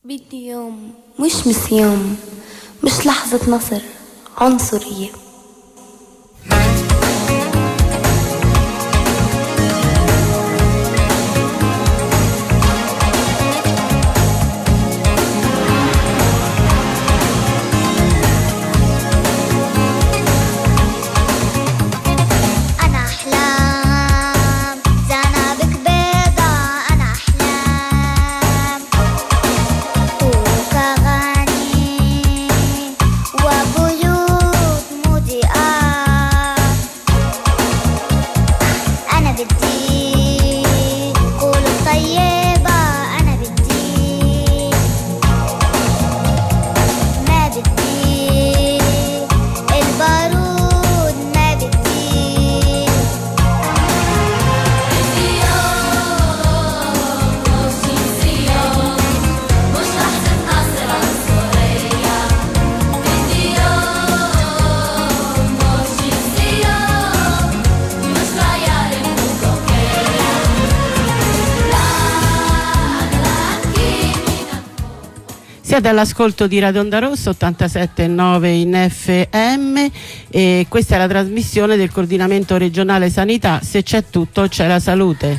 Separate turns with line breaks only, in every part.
بدي يوم مش مسيوم، مش لحظة نصر عنصرية.
Siete all'ascolto di Radio Onda Rossa 87.9 in FM e questa è la trasmissione del Coordinamento Regionale Sanità. Se c'è tutto, c'è la salute.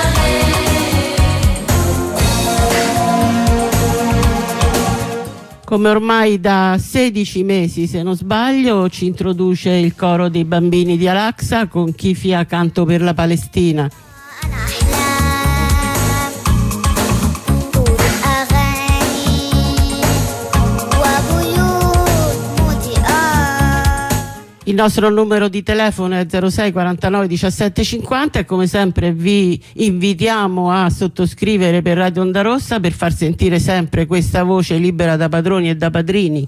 Come ormai da 16 mesi, se non sbaglio, ci introduce il coro dei bambini di Al-Aqsa con Kifia Canto per la Palestina. Il nostro numero di telefono è 06 49 17 50 e come sempre vi invitiamo a sottoscrivere per Radio Onda Rossa per far sentire sempre questa voce libera da padroni e da padrini.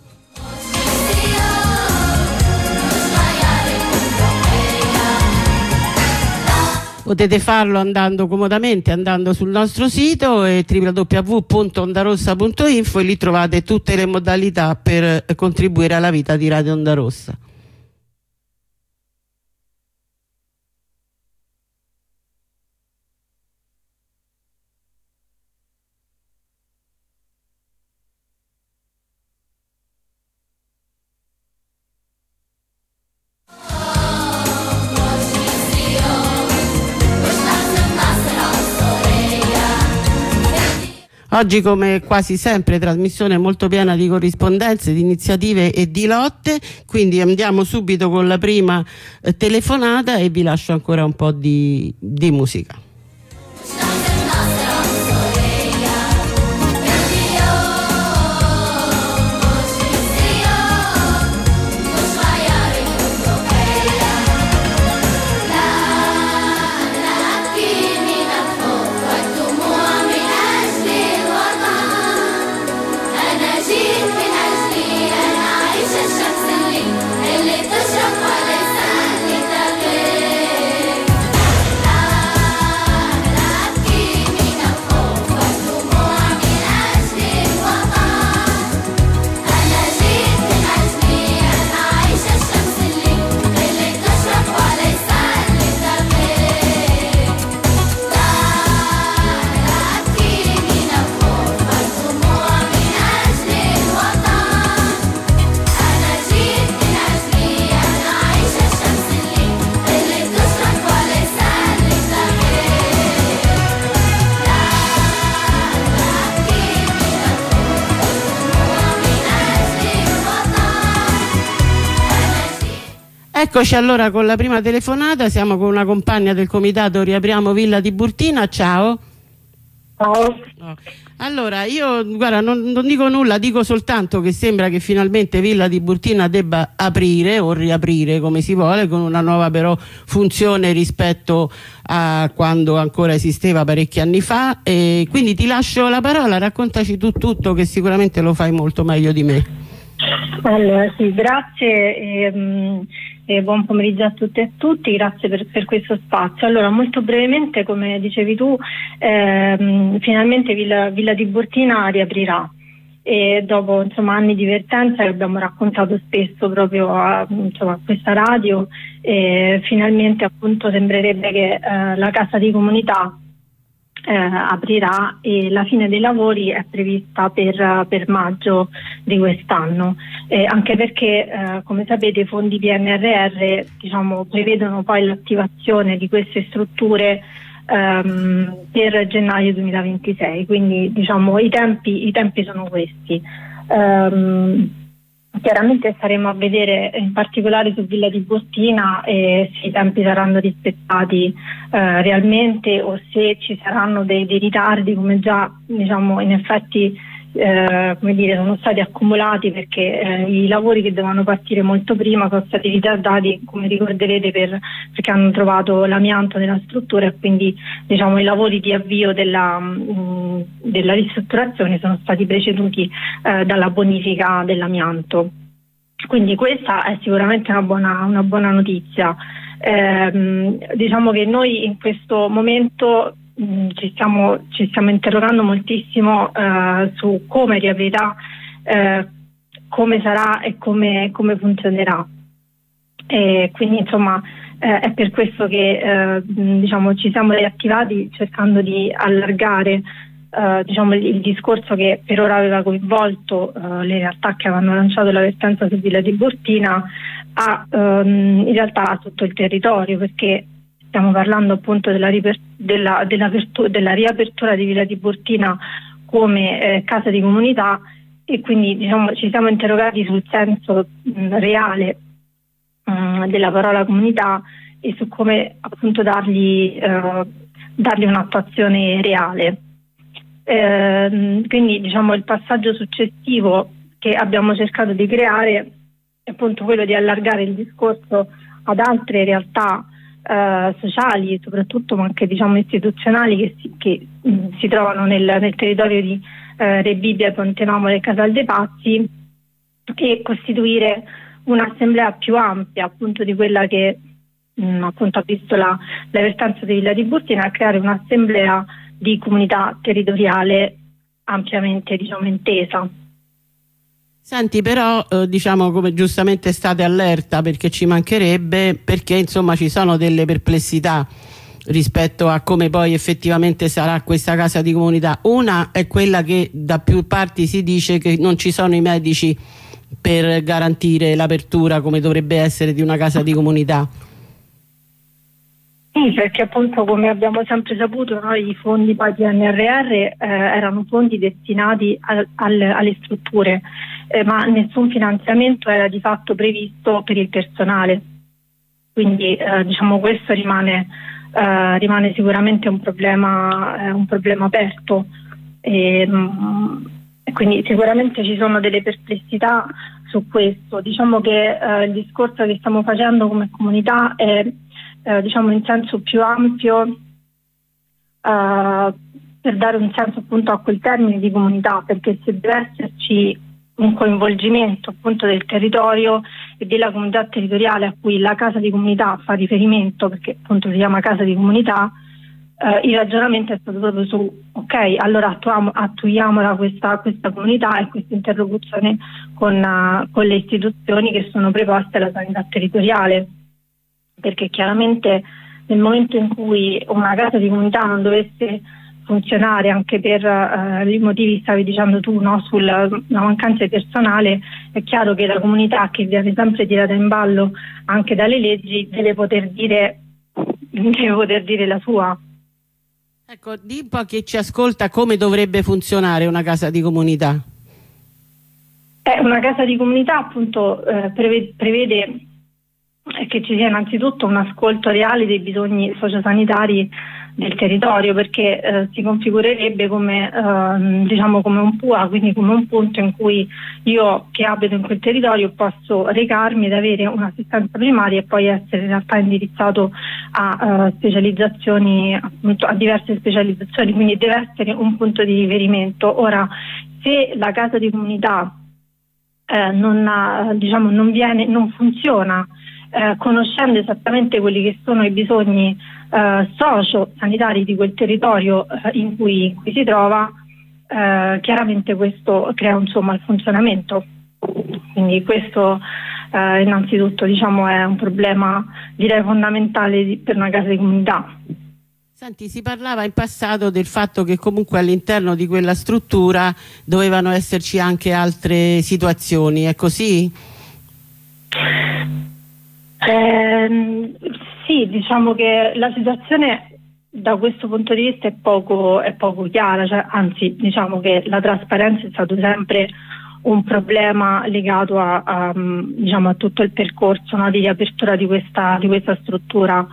Potete farlo andando comodamente sul nostro sito www.ondarossa.info e lì trovate tutte le modalità per contribuire alla vita di Radio Onda Rossa. Oggi, come quasi sempre, trasmissione molto piena di corrispondenze, di iniziative e di lotte, quindi andiamo subito con la prima telefonata e vi lascio ancora un po' di musica. Eccoci allora con la prima telefonata, siamo con una compagna del comitato Riapriamo Villa Tiburtina. Ciao.
Ciao.
Allora, io guarda, non dico nulla, dico soltanto che sembra che finalmente Villa Tiburtina debba aprire o riaprire, come si vuole, con una nuova però funzione rispetto a quando ancora esisteva parecchi anni fa, e quindi ti lascio la parola, raccontaci tu tutto, che sicuramente lo fai molto meglio di me.
Allora, sì, grazie e buon pomeriggio a tutte e a tutti, grazie per questo spazio. Allora, molto brevemente, come dicevi tu, finalmente Villa Tiburtina riaprirà e dopo anni di vertenza che abbiamo raccontato spesso proprio a questa radio, finalmente appunto sembrerebbe che la casa di comunità aprirà, e la fine dei lavori è prevista per maggio di quest'anno, anche perché come sapete i fondi PNRR prevedono poi l'attivazione di queste strutture per gennaio 2026, quindi i tempi sono questi. Chiaramente staremo a vedere in particolare su Villa Tiburtina se i tempi saranno rispettati realmente, o se ci saranno dei ritardi, come già in effetti sono stati accumulati, perché i lavori che dovevano partire molto prima sono stati ritardati, come ricorderete, perché hanno trovato l'amianto nella struttura, e quindi i lavori di avvio della ristrutturazione sono stati preceduti dalla bonifica dell'amianto. Quindi questa è sicuramente una buona notizia. Diciamo che noi in questo momento ci stiamo interrogando moltissimo su come riaprirà, come sarà e come funzionerà. Quindi è per questo che ci siamo riattivati, cercando di allargare il discorso che per ora aveva coinvolto le realtà che avevano lanciato la vertenza su Villa Tiburtina in realtà a tutto il territorio, perché stiamo parlando appunto della riapertura di Villa Tiburtina come casa di comunità, e quindi ci siamo interrogati sul senso reale della parola comunità e su come appunto dargli un'attuazione reale. Quindi il passaggio successivo che abbiamo cercato di creare è appunto quello di allargare il discorso ad altre realtà sociali soprattutto, ma anche istituzionali che si trovano nel territorio di Rebibbia, Ponte Nomole e Casal dei Pazzi, e costituire un'assemblea più ampia appunto di quella che appunto ha visto la vertenza di Villa Tiburtina, a creare un'assemblea di comunità territoriale ampiamente intesa.
Senti, però come giustamente state allerta, perché ci mancherebbe, perché ci sono delle perplessità rispetto a come poi effettivamente sarà questa casa di comunità. Una è quella che da più parti si dice che non ci sono i medici per garantire l'apertura come dovrebbe essere di una casa di comunità.
Sì, perché appunto, come abbiamo sempre saputo, i fondi poi PNRR erano fondi destinati alle strutture, ma nessun finanziamento era di fatto previsto per il personale. Quindi questo rimane sicuramente un problema aperto, e quindi sicuramente ci sono delle perplessità su questo. Diciamo che il discorso che stiamo facendo come comunità è in senso più ampio, per dare un senso appunto a quel termine di comunità, perché se deve esserci un coinvolgimento appunto del territorio e della comunità territoriale a cui la casa di comunità fa riferimento, perché appunto si chiama casa di comunità, il ragionamento è stato proprio su allora attuiamola questa comunità e questa interlocuzione con le istituzioni che sono preposte alla sanità territoriale, perché chiaramente nel momento in cui una casa di comunità non dovesse funzionare, anche per i motivi stavi dicendo tu, sulla mancanza di personale, è chiaro che la comunità, che viene sempre tirata in ballo anche dalle leggi, deve poter dire la sua.
Ecco, di un po' chi ci ascolta come dovrebbe funzionare una casa di comunità.
Una casa di comunità appunto prevede che ci sia innanzitutto un ascolto reale dei bisogni sociosanitari del territorio, perché si configurerebbe come un PUA, quindi come un punto in cui io che abito in quel territorio posso recarmi ed avere un'assistenza primaria e poi essere in realtà indirizzato a specializzazioni, appunto a diverse specializzazioni, quindi deve essere un punto di riferimento. Ora, se la casa di comunità non funziona conoscendo esattamente quelli che sono i bisogni socio-sanitari di quel territorio in cui si trova, chiaramente questo crea il funzionamento. Quindi questo innanzitutto è un problema, direi, fondamentale per una casa di comunità.
Senti, si parlava in passato del fatto che comunque all'interno di quella struttura dovevano esserci anche altre situazioni, è così?
Sì, diciamo che la situazione da questo punto di vista è poco chiara, cioè, anzi diciamo che la trasparenza è stato sempre un problema legato diciamo, a tutto il percorso, no, di riapertura di questa struttura.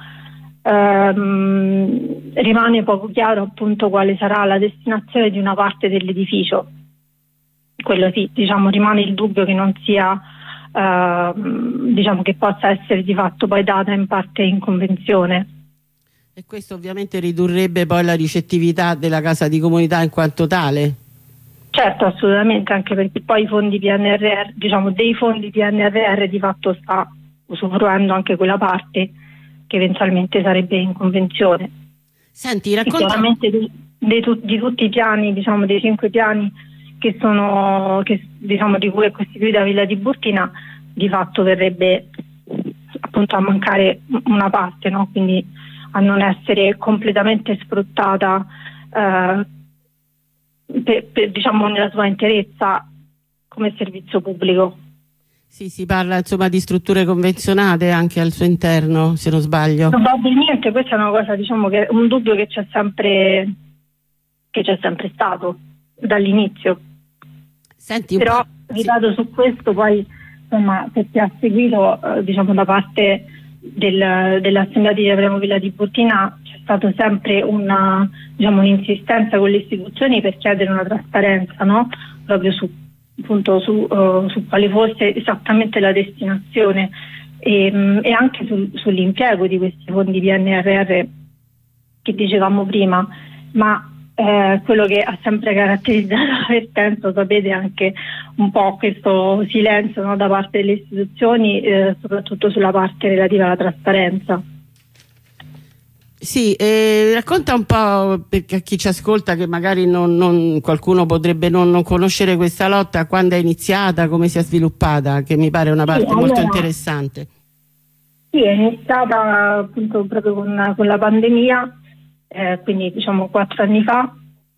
Rimane poco chiaro appunto quale sarà la destinazione di una parte dell'edificio. Quello sì, diciamo, rimane il dubbio che non sia diciamo, che possa essere di fatto poi data in parte in convenzione.
E questo ovviamente ridurrebbe poi la ricettività della casa di comunità in quanto tale?
Certo, assolutamente, anche perché poi i fondi PNRR, diciamo, dei fondi PNRR di fatto sta usufruendo anche quella parte che eventualmente sarebbe in convenzione.
Senti, racconta...
Chiaramente di tutti i piani, diciamo, dei 5 piani diciamo, di cui è costituita Villa Tiburtina, di fatto verrebbe appunto a mancare una parte, no? Quindi a non essere completamente sfruttata diciamo nella sua interezza come servizio pubblico.
Sì, si parla insomma di strutture convenzionate anche al suo interno, se non sbaglio.
Probabilmente questa è una cosa, diciamo, che un dubbio che c'è sempre stato dall'inizio.
Senti,
però ripeto, su questo poi insomma, se ti ha seguito diciamo da parte dell'Assemblea di Avremo Villa Tiburtina c'è stato sempre diciamo, un'insistenza con le istituzioni per chiedere una trasparenza, no? Proprio su quale fosse esattamente la destinazione e anche sull'impiego di questi fondi PNRR che dicevamo prima, ma quello che ha sempre caratterizzato la vertenza, sapete, anche un po' questo silenzio, no, da parte delle istituzioni, soprattutto sulla parte relativa alla trasparenza.
Sì, racconta un po', perché a chi ci ascolta che magari qualcuno potrebbe non conoscere questa lotta, quando è iniziata, come si è sviluppata, che mi pare una parte molto interessante. Sì,
è iniziata appunto proprio con la pandemia, quindi diciamo 4 anni fa,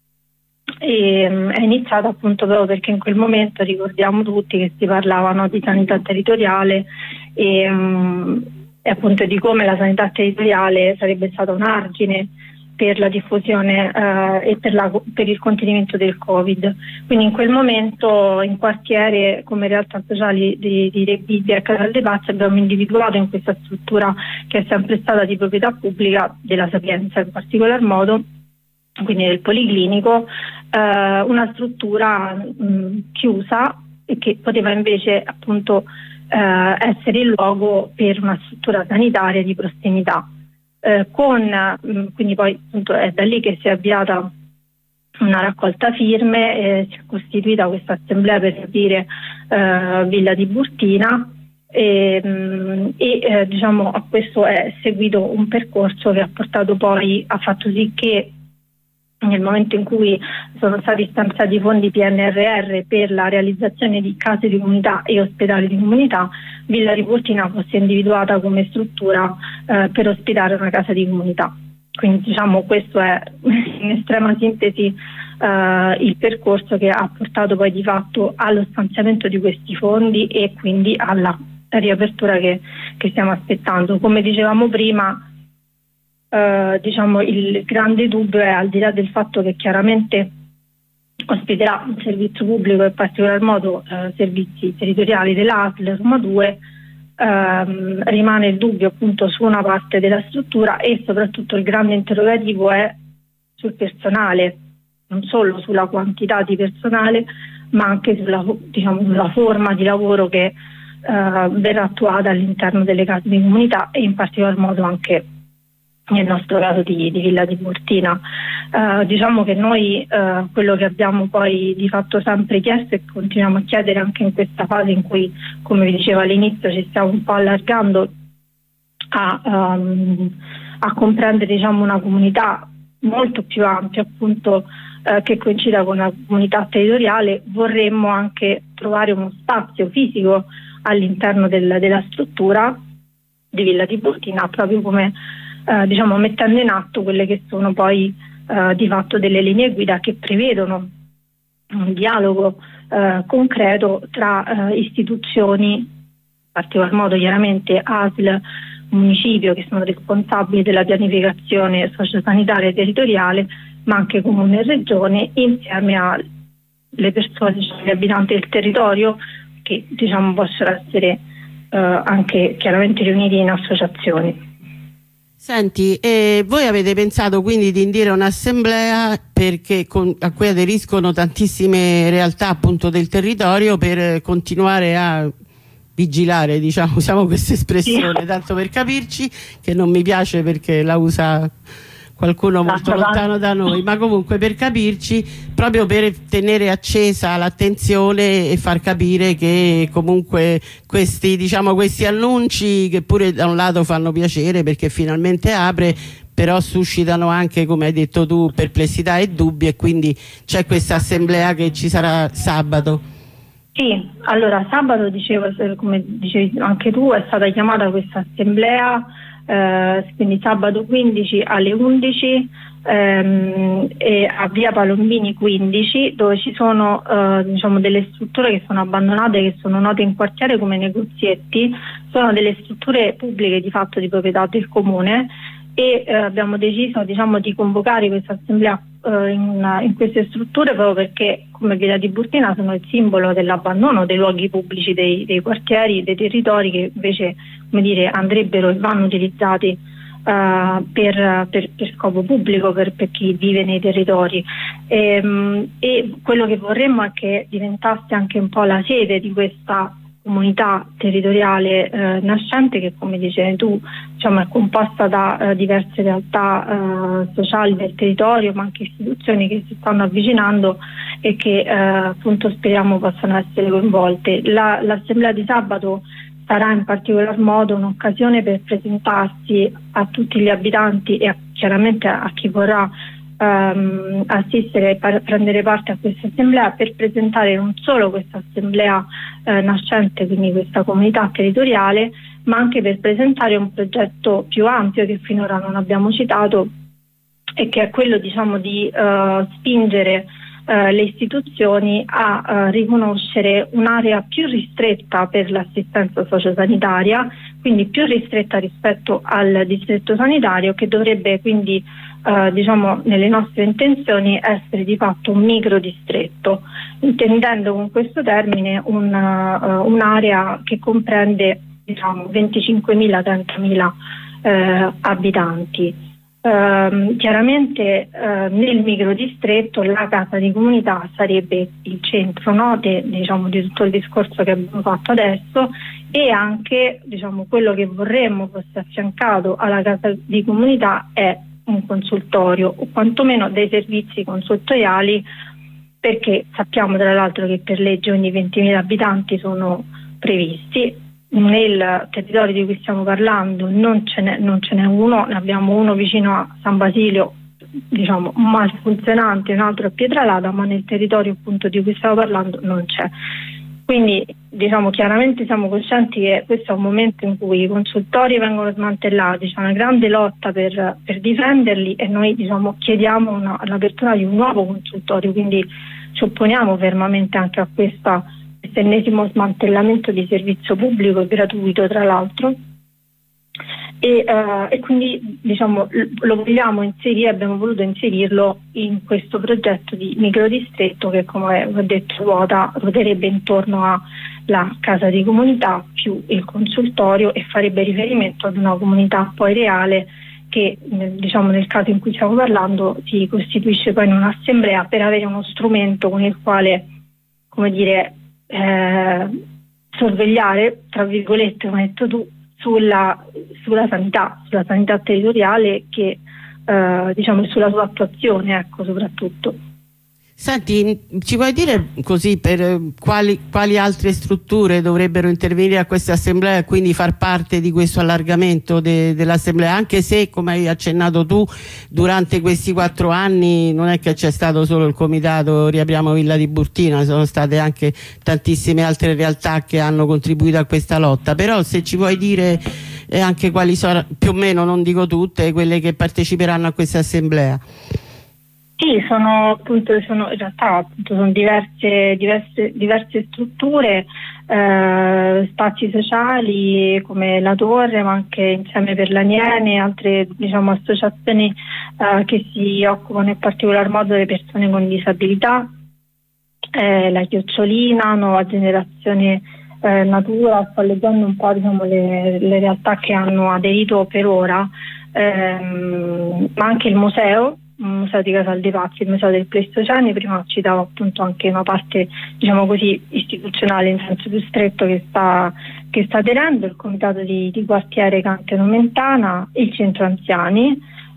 e è iniziata appunto proprio perché in quel momento ricordiamo tutti che si parlavano di sanità territoriale e appunto di come la sanità territoriale sarebbe stata un argine per la diffusione e per il contenimento del Covid. Quindi in quel momento in quartiere come realtà sociali di Rebibbia e Casal dei Pazzi abbiamo individuato in questa struttura che è sempre stata di proprietà pubblica della Sapienza in particolar modo, quindi del Policlinico, una struttura chiusa e che poteva invece appunto essere il luogo per una struttura sanitaria di prossimità. Quindi poi appunto è da lì che si è avviata una raccolta firme, si è costituita questa assemblea per riaprire Villa Tiburtina e diciamo a questo è seguito un percorso che ha fatto sì che nel momento in cui sono stati stanziati fondi PNRR per la realizzazione di case di comunità e ospedali di comunità, Villa Tiburtina fosse individuata come struttura per ospitare una casa di comunità. Quindi diciamo questo è in estrema sintesi il percorso che ha portato poi di fatto allo stanziamento di questi fondi e quindi alla riapertura che stiamo aspettando. Come dicevamo prima, diciamo il grande dubbio è, al di là del fatto che chiaramente ospiterà un servizio pubblico e in particolar modo servizi territoriali dell'ASL Roma 2, rimane il dubbio appunto su una parte della struttura e soprattutto il grande interrogativo è sul personale, non solo sulla quantità di personale ma anche sulla forma di lavoro che verrà attuata all'interno delle case di comunità e in particolar modo anche nel nostro caso di Villa Tiburtina. Diciamo che noi quello che abbiamo poi di fatto sempre chiesto e continuiamo a chiedere anche in questa fase in cui, come vi dicevo all'inizio, ci stiamo un po' allargando a comprendere diciamo una comunità molto più ampia appunto che coincida con una comunità territoriale, vorremmo anche trovare uno spazio fisico all'interno della struttura di Villa Tiburtina, proprio come diciamo mettendo in atto quelle che sono poi di fatto delle linee guida che prevedono un dialogo concreto tra istituzioni, in particolar modo chiaramente ASL, municipio, che sono responsabili della pianificazione sociosanitaria territoriale, ma anche comune e regione, insieme alle persone, gli abitanti del territorio, che diciamo possono essere anche chiaramente riuniti in associazioni.
Senti, voi avete pensato quindi di indire un'assemblea perché a cui aderiscono tantissime realtà appunto del territorio per continuare a vigilare, diciamo, usiamo questa espressione, sì, tanto per capirci, che non mi piace perché la usa qualcuno molto lontano da noi, ma comunque per capirci, proprio per tenere accesa l'attenzione e far capire che comunque questi, diciamo, questi annunci, che pure da un lato fanno piacere perché finalmente apre, però suscitano anche, come hai detto tu, perplessità e dubbi, e quindi c'è questa assemblea che ci sarà sabato.
Sì, allora sabato, dicevo, come dicevi anche tu, è stata chiamata questa assemblea, quindi sabato 15 alle 11 e a via Palombini 15, dove ci sono diciamo delle strutture che sono abbandonate, che sono note in quartiere come negozietti, sono delle strutture pubbliche di fatto di proprietà del comune, e abbiamo deciso, diciamo, di convocare questa assemblea in queste strutture proprio perché come Villa Tiburtina sono il simbolo dell'abbandono dei luoghi pubblici, dei quartieri, dei territori che invece, come dire, andrebbero e vanno utilizzati per scopo pubblico, per chi vive nei territori, e quello che vorremmo è che diventasse anche un po' la sede di questa comunità territoriale nascente, che come dicevi tu, diciamo, è composta da diverse realtà sociali del territorio, ma anche istituzioni che si stanno avvicinando e che appunto speriamo possano essere coinvolte. L'assemblea di sabato sarà in particolar modo un'occasione per presentarsi a tutti gli abitanti e chiaramente a chi vorrà assistere e prendere parte a questa assemblea, per presentare non solo questa assemblea nascente, quindi questa comunità territoriale, ma anche per presentare un progetto più ampio che finora non abbiamo citato, e che è quello, diciamo, di spingere le istituzioni a riconoscere un'area più ristretta per l'assistenza sociosanitaria, quindi più ristretta rispetto al distretto sanitario, che dovrebbe quindi diciamo nelle nostre intenzioni essere di fatto un micro distretto, intendendo con questo termine un'area che comprende, diciamo, 25.000-30.000 abitanti. Chiaramente nel microdistretto la casa di comunità sarebbe il centro, no, diciamo, di tutto il discorso che abbiamo fatto adesso, e anche, diciamo, quello che vorremmo fosse affiancato alla casa di comunità è un consultorio, o quantomeno dei servizi consultoriali, perché sappiamo tra l'altro che per legge ogni 20.000 abitanti sono previsti. Nel territorio di cui stiamo parlando non ce n'è uno, ne abbiamo uno vicino a San Basilio, diciamo mal funzionante, un altro a Pietralata, ma nel territorio appunto di cui stiamo parlando non c'è. Quindi, diciamo, chiaramente siamo coscienti che questo è un momento in cui i consultori vengono smantellati, c'è una grande lotta per difenderli, e noi, diciamo, chiediamo l'apertura di un nuovo consultorio, quindi ci opponiamo fermamente anche a questo ennesimo smantellamento di servizio pubblico e gratuito, tra l'altro, e quindi, diciamo, lo vogliamo inserire, abbiamo voluto inserirlo in questo progetto di microdistretto che, come ho detto, ruoterebbe intorno alla casa di comunità più il consultorio, e farebbe riferimento ad una comunità poi reale che, diciamo, nel caso in cui stiamo parlando, si costituisce poi in un'assemblea per avere uno strumento con il quale, come dire, sorvegliare, tra virgolette, come hai detto tu, sulla sanità territoriale, che diciamo sulla sua attuazione, ecco, soprattutto.
Senti, ci puoi dire così per quali altre strutture dovrebbero intervenire a questa assemblea e quindi far parte di questo allargamento dell'assemblea, anche se, come hai accennato tu, durante questi 4 anni non è che c'è stato solo il comitato Riapriamo Villa Tiburtina, sono state anche tantissime altre realtà che hanno contribuito a questa lotta. Però se ci vuoi dire e anche quali sono, più o meno, non dico tutte, quelle che parteciperanno a questa assemblea?
Sì, in realtà appunto sono diverse strutture, spazi sociali come la Torre, ma anche Insieme per l'Aniene, altre associazioni che si occupano in particolar modo delle persone con disabilità, la Chiocciolina, Nuova Generazione Natura. Sto leggendo un po' le realtà che hanno aderito per ora, ma anche il museo di Casal dei Pazzi, il museo del Pleistocene. Prima citavo appunto anche una parte istituzionale in senso più stretto che sta aderendo, il comitato di quartiere Cante Nomentana, il centro anziani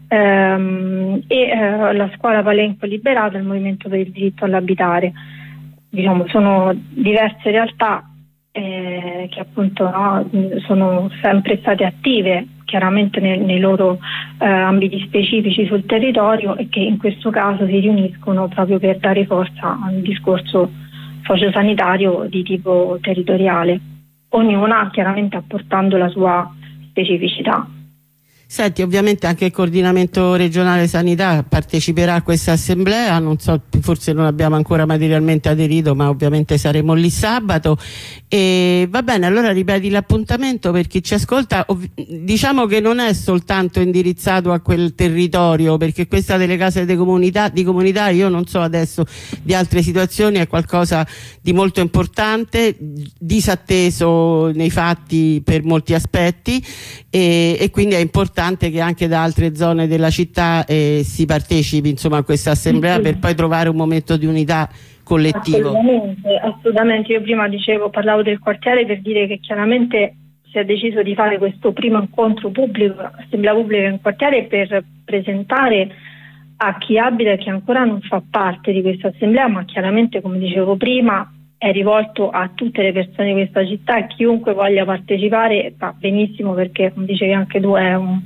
e la scuola Palenco Liberato, il movimento per il diritto all'abitare. Sono diverse realtà che appunto sono sempre state attive chiaramente nei loro ambiti specifici sul territorio, e che in questo caso si riuniscono proprio per dare forza a un discorso sociosanitario di tipo territoriale, ognuna chiaramente apportando la sua specificità.
Senti, ovviamente anche il coordinamento regionale sanità parteciperà a questa assemblea, non so, forse non abbiamo ancora materialmente aderito, ma ovviamente saremo lì sabato. E va bene, allora ripeti l'appuntamento per chi ci ascolta. Diciamo che non è soltanto indirizzato a quel territorio, perché questa delle case di comunità, io non so adesso di altre situazioni, è qualcosa di molto importante, disatteso nei fatti per molti aspetti, e quindi è importante che anche da altre zone della città si partecipi insomma a questa assemblea, per poi trovare un momento di unità collettivo.
Assolutamente. Io prima parlavo del quartiere per dire che chiaramente si è deciso di fare questo primo incontro pubblico, assemblea pubblica in quartiere, per presentare a chi abita e che ancora non fa parte di questa assemblea, ma chiaramente, come dicevo prima, è rivolto a tutte le persone di questa città, e chiunque voglia partecipare va benissimo, perché come dicevi anche tu è un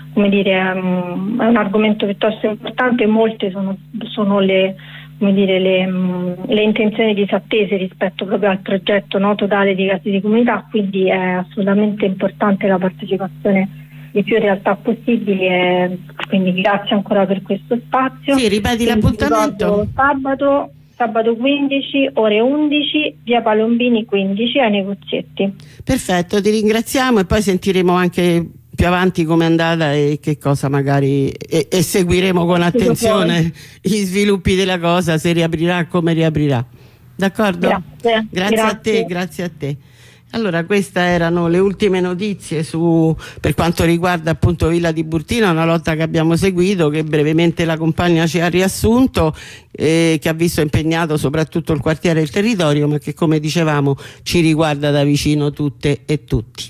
argomento piuttosto importante, e molte sono le intenzioni disattese rispetto proprio al progetto totale di case di comunità, quindi è assolutamente importante la partecipazione di più realtà possibili, e quindi grazie ancora per questo spazio.
Sì, ripeti l'appuntamento.
Sabato 15, ore 11, via Palombini 15, ai Negozietti.
Perfetto, ti ringraziamo, e poi sentiremo anche più avanti com'è andata e che cosa magari, e seguiremo con attenzione gli sviluppi della cosa, se riaprirà, come riaprirà. D'accordo? Grazie a te. Allora, queste erano le ultime notizie per quanto riguarda appunto Villa Tiburtina, una lotta che abbiamo seguito, che brevemente la compagna ci ha riassunto, che ha visto impegnato soprattutto il quartiere e il territorio, ma che, come dicevamo, ci riguarda da vicino tutte e tutti.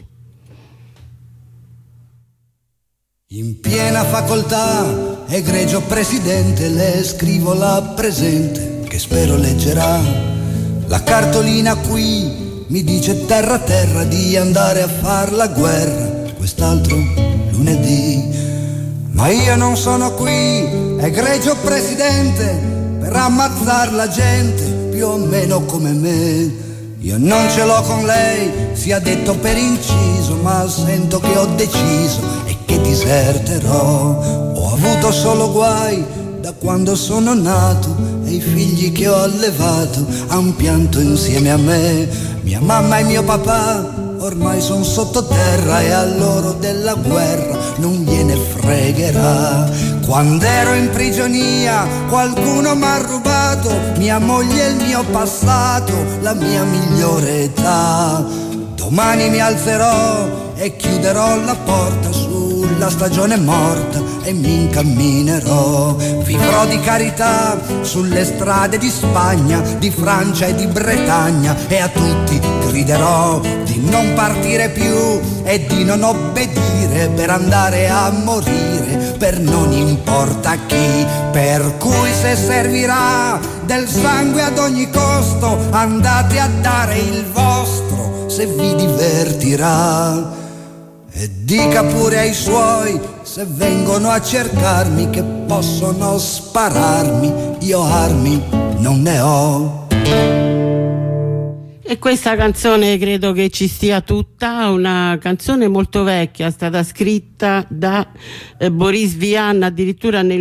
In piena facoltà, egregio presidente, le scrivo la presente, che spero leggerà. La cartolina qui mi dice terra terra di andare a far la guerra quest'altro lunedì. Ma io non sono qui, egregio presidente, per ammazzar la gente più o meno come me. Io non ce l'ho con lei, sia detto per inciso, ma sento che ho deciso e che diserterò. Ho avuto solo guai da quando sono nato, e i figli che ho allevato han pianto insieme a me. Mia mamma e mio papà ormai son sottoterra, e a loro della guerra non gliene fregherà. Quando ero in prigionia qualcuno m'ha rubato mia moglie e il mio passato, la mia migliore età. Domani mi alzerò e chiuderò la porta sulla stagione morta e mi incamminerò. Vivrò di carità sulle strade di Spagna, di Francia e di Bretagna, e a tutti griderò di non partire più e di non obbedire per andare a morire per non importa chi. Per cui se servirà del sangue ad ogni costo, andate a dare il vostro se vi divertirà. E dica pure ai suoi, se vengono a cercarmi, che possono spararmi, io armi non ne ho.
E questa canzone credo che ci stia tutta, una canzone molto vecchia, è stata scritta da Boris Vian addirittura nel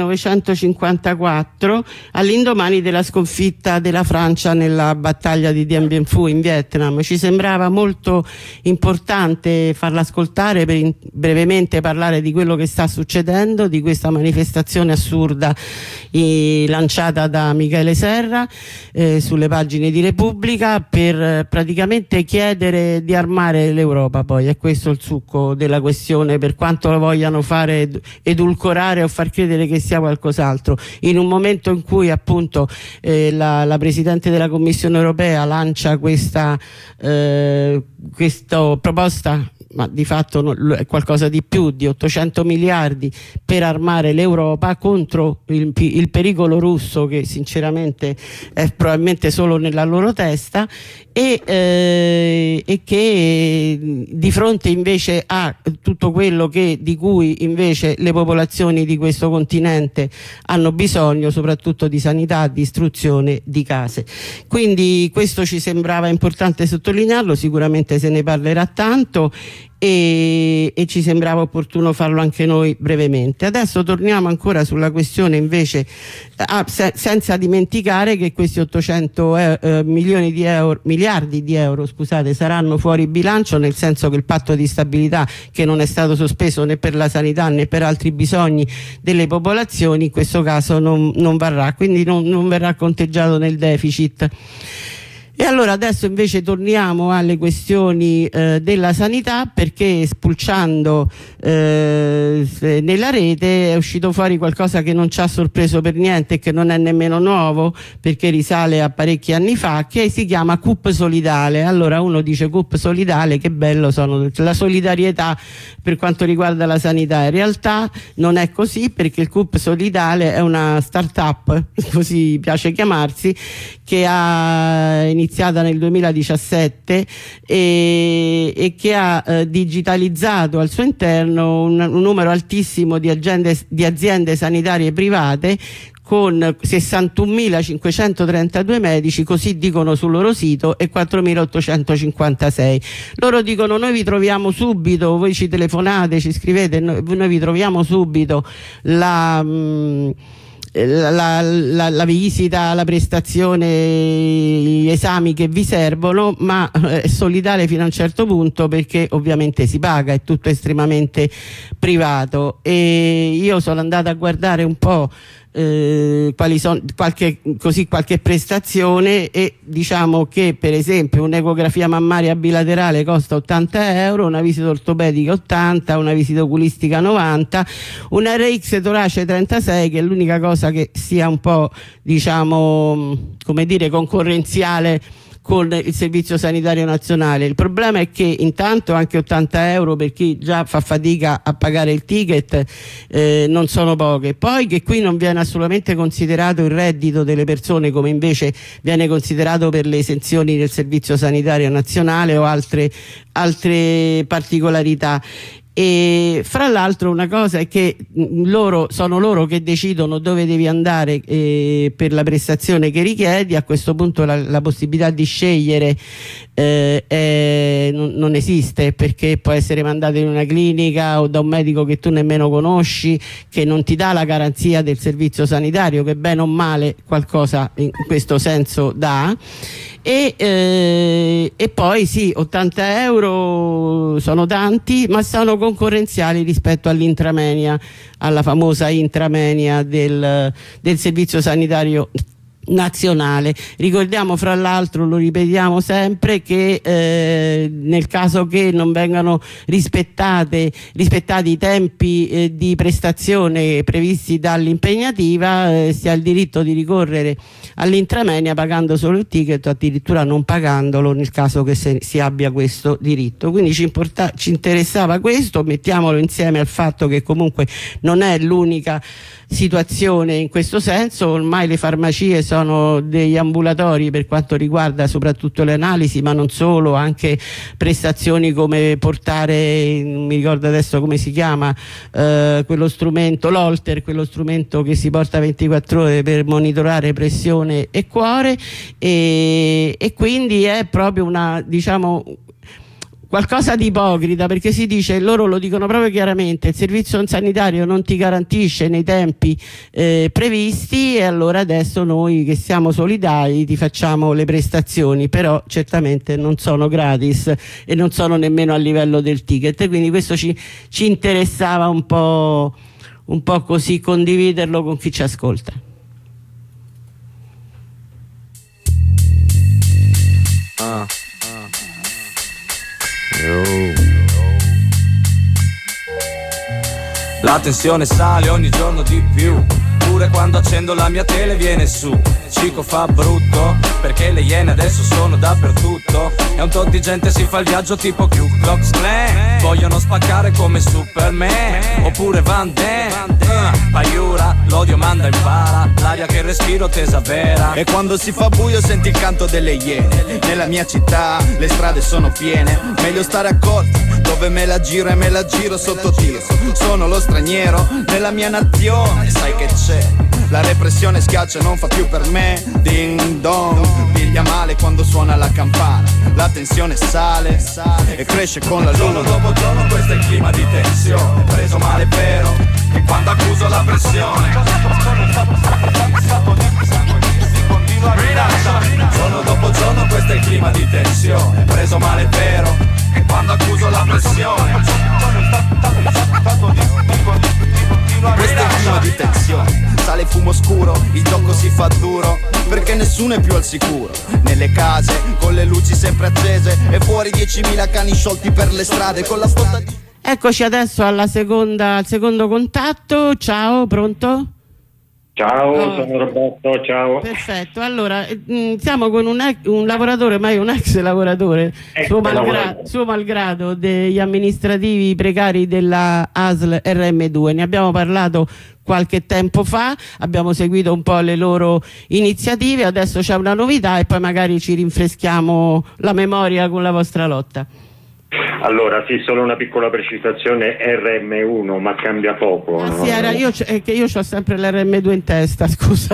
1954, all'indomani della sconfitta della Francia nella battaglia di Dien Bien Phu in Vietnam. Ci sembrava molto importante farla ascoltare per brevemente parlare di quello che sta succedendo, di questa manifestazione assurda lanciata da Michele Serra sulle pagine di Repubblica, per praticamente chiedere di armare l'Europa. Poi è questo il succo della questione, per quanto lo vogliano fare edulcorare o far credere che sia qualcos'altro, in un momento in cui appunto la Presidente della Commissione Europea lancia questa proposta, ma di fatto è qualcosa di più, di 800 miliardi per armare l'Europa contro il pericolo russo, che sinceramente è probabilmente solo nella loro testa, e che di fronte invece a tutto quello di cui invece le popolazioni di questo continente hanno bisogno, soprattutto di sanità, di istruzione, di case. Quindi questo ci sembrava importante sottolinearlo, sicuramente se ne parlerà tanto e ci sembrava opportuno farlo anche noi brevemente. Adesso torniamo ancora sulla questione invece, senza dimenticare che questi 800 miliardi di euro, scusate, saranno fuori bilancio, nel senso che il patto di stabilità, che non è stato sospeso né per la sanità né per altri bisogni delle popolazioni, in questo caso non varrà, quindi non verrà conteggiato nel deficit. E allora adesso invece torniamo alle questioni della sanità, perché spulciando nella rete è uscito fuori qualcosa che non ci ha sorpreso per niente e che non è nemmeno nuovo, perché risale a parecchi anni fa, che si chiama CUP solidale. Allora uno dice CUP solidale, che bello, sono la solidarietà per quanto riguarda la sanità. In realtà non è così, perché il CUP solidale è una start-up, così piace chiamarsi, che ha iniziata nel 2017 e che ha digitalizzato al suo interno un numero altissimo di aziende sanitarie private, con 61.532 medici, così dicono sul loro sito, e 4.856. Loro dicono: noi vi troviamo subito, voi ci telefonate, ci scrivete, noi vi troviamo subito la visita, la prestazione, gli esami che vi servono, ma è solidale fino a un certo punto, perché ovviamente si paga, è tutto estremamente privato. E io sono andata a guardare un po' quali sono qualche prestazione, e diciamo che per esempio un'ecografia mammaria bilaterale costa 80 euro, una visita ortopedica 80, una visita oculistica 90, una RX torace 36, che è l'unica cosa che sia un po', diciamo, come dire, concorrenziale con il Servizio Sanitario Nazionale. Il problema è che intanto anche 80 euro per chi già fa fatica a pagare il ticket non sono poche. Poi che qui non viene assolutamente considerato il reddito delle persone, come invece viene considerato per le esenzioni del Servizio Sanitario Nazionale o altre particolarità. E fra l'altro una cosa è che sono loro che decidono dove devi andare per la prestazione che richiedi. A questo punto la possibilità di scegliere non esiste, perché può essere mandato in una clinica o da un medico che tu nemmeno conosci, che non ti dà la garanzia del servizio sanitario, che bene o male qualcosa in questo senso dà. E poi sì, 80 euro sono tanti, ma sono concorrenziali rispetto all'intramenia, alla famosa intramenia del Servizio Sanitario Nazionale. Ricordiamo fra l'altro, lo ripetiamo sempre, che nel caso che non vengano rispettati i tempi di prestazione previsti dall'impegnativa, si ha il diritto di ricorrere all'intramenia pagando solo il ticket, o addirittura non pagandolo nel caso che si abbia questo diritto. Quindi ci interessava questo, mettiamolo insieme al fatto che comunque non è l'unica situazione in questo senso. Ormai le farmacie sono degli ambulatori per quanto riguarda soprattutto le analisi, ma non solo, anche prestazioni come portare, non mi ricordo adesso come si chiama, quello strumento, l'Holter, quello strumento che si porta 24 ore per monitorare pressione e cuore, e quindi è proprio una, diciamo, qualcosa di ipocrita, perché si dice, loro lo dicono proprio chiaramente, il servizio sanitario non ti garantisce nei tempi previsti, e allora adesso noi che siamo solidari ti facciamo le prestazioni, però certamente non sono gratis e non sono nemmeno a livello del ticket, quindi questo ci interessava un po' così condividerlo con chi ci ascolta.
La tensione sale ogni giorno di più, pure quando accendo la mia tele viene su. Cico fa brutto, perché le iene adesso sono dappertutto, e un tot di gente si fa il viaggio tipo Ku Klux Klan. Vogliono spaccare come Superman, oppure Van Damme. Paiura, l'odio manda in para, l'aria che respiro tesa vera.
E quando si fa buio senti il canto delle iene. Nella mia città le strade sono piene, meglio stare accorti dove me la giro, e me la giro sotto tiro. Sono lo straniero nella mia nazione, sai che c'è, la repressione schiaccia, non fa più per me. Ding dong, piglia male quando suona la campana, la tensione sale e cresce con la luna.
Giorno dopo giorno questo è il clima di tensione, preso male è vero, e quando accuso la pressione giorno dopo giorno questo è il clima di tensione, preso male è vero, e quando accuso la pressione
questo è il clima di tensione, sale fumo scuro, il gioco si fa duro, perché nessuno è più al sicuro. Nelle case, con le luci sempre accese, e fuori 10.000 cani sciolti per le strade, con la flotta di...
Eccoci adesso al secondo contatto. Ciao, pronto?
Ciao, sono Roberto, ciao.
Perfetto, allora siamo con un lavoratore, ma è un ex lavoratore, suo malgrado, degli amministrativi precari della ASL RM2. Ne abbiamo parlato qualche tempo fa, abbiamo seguito un po' le loro iniziative, adesso c'è una novità e poi magari ci rinfreschiamo la memoria con la vostra lotta.
Allora, sì, solo una piccola precisazione, RM1, ma cambia poco.
Ah, sì, è che io ho sempre l'RM2 in testa, scusa.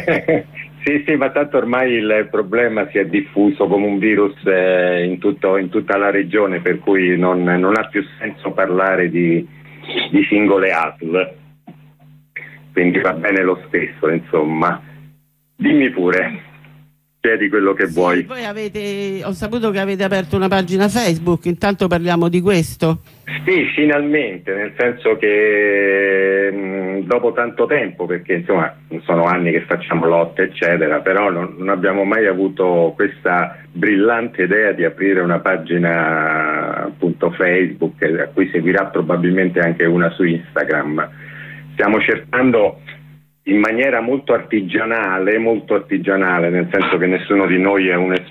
Sì, ma tanto ormai il problema si è diffuso come un virus in tutta la regione, per cui non ha più senso parlare di singole ASL, quindi va bene lo stesso, insomma. Dimmi pure. Chiedi quello che vuoi.
Voi ho saputo che avete aperto una pagina Facebook, intanto parliamo di questo.
Sì, finalmente, nel senso che dopo tanto tempo, perché insomma sono anni che facciamo lotte eccetera, però non abbiamo mai avuto questa brillante idea di aprire una pagina appunto Facebook, a cui seguirà probabilmente anche una su Instagram. Stiamo cercando in maniera molto artigianale, nel senso che nessuno di noi è un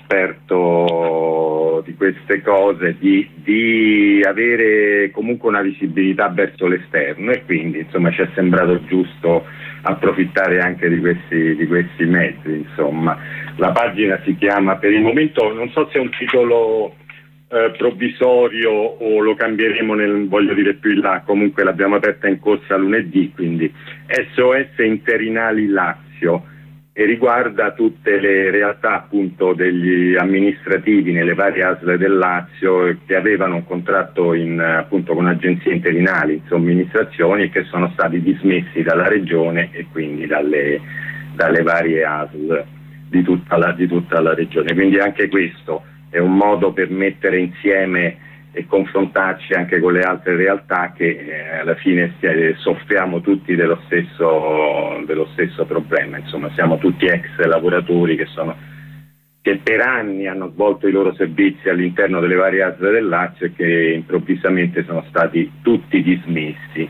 esperto di queste cose, di avere comunque una visibilità verso l'esterno, e quindi insomma ci è sembrato giusto approfittare anche di questi mezzi. Insomma, la pagina si chiama, per il momento non so se è un titolo provvisorio o lo cambieremo voglio dire più in là, comunque l'abbiamo aperta in corsa lunedì, quindi SOS Interinali Lazio, e riguarda tutte le realtà appunto degli amministrativi nelle varie ASL del Lazio che avevano un contratto appunto con agenzie interinali in somministrazioni e che sono stati dismessi dalla regione e quindi dalle varie ASL di tutta la regione. Quindi anche questo è un modo per mettere insieme e confrontarci anche con le altre realtà che alla fine soffriamo tutti dello stesso problema. Insomma, siamo tutti ex lavoratori che per anni hanno svolto i loro servizi all'interno delle varie ASL del Lazio e che improvvisamente sono stati tutti dismessi.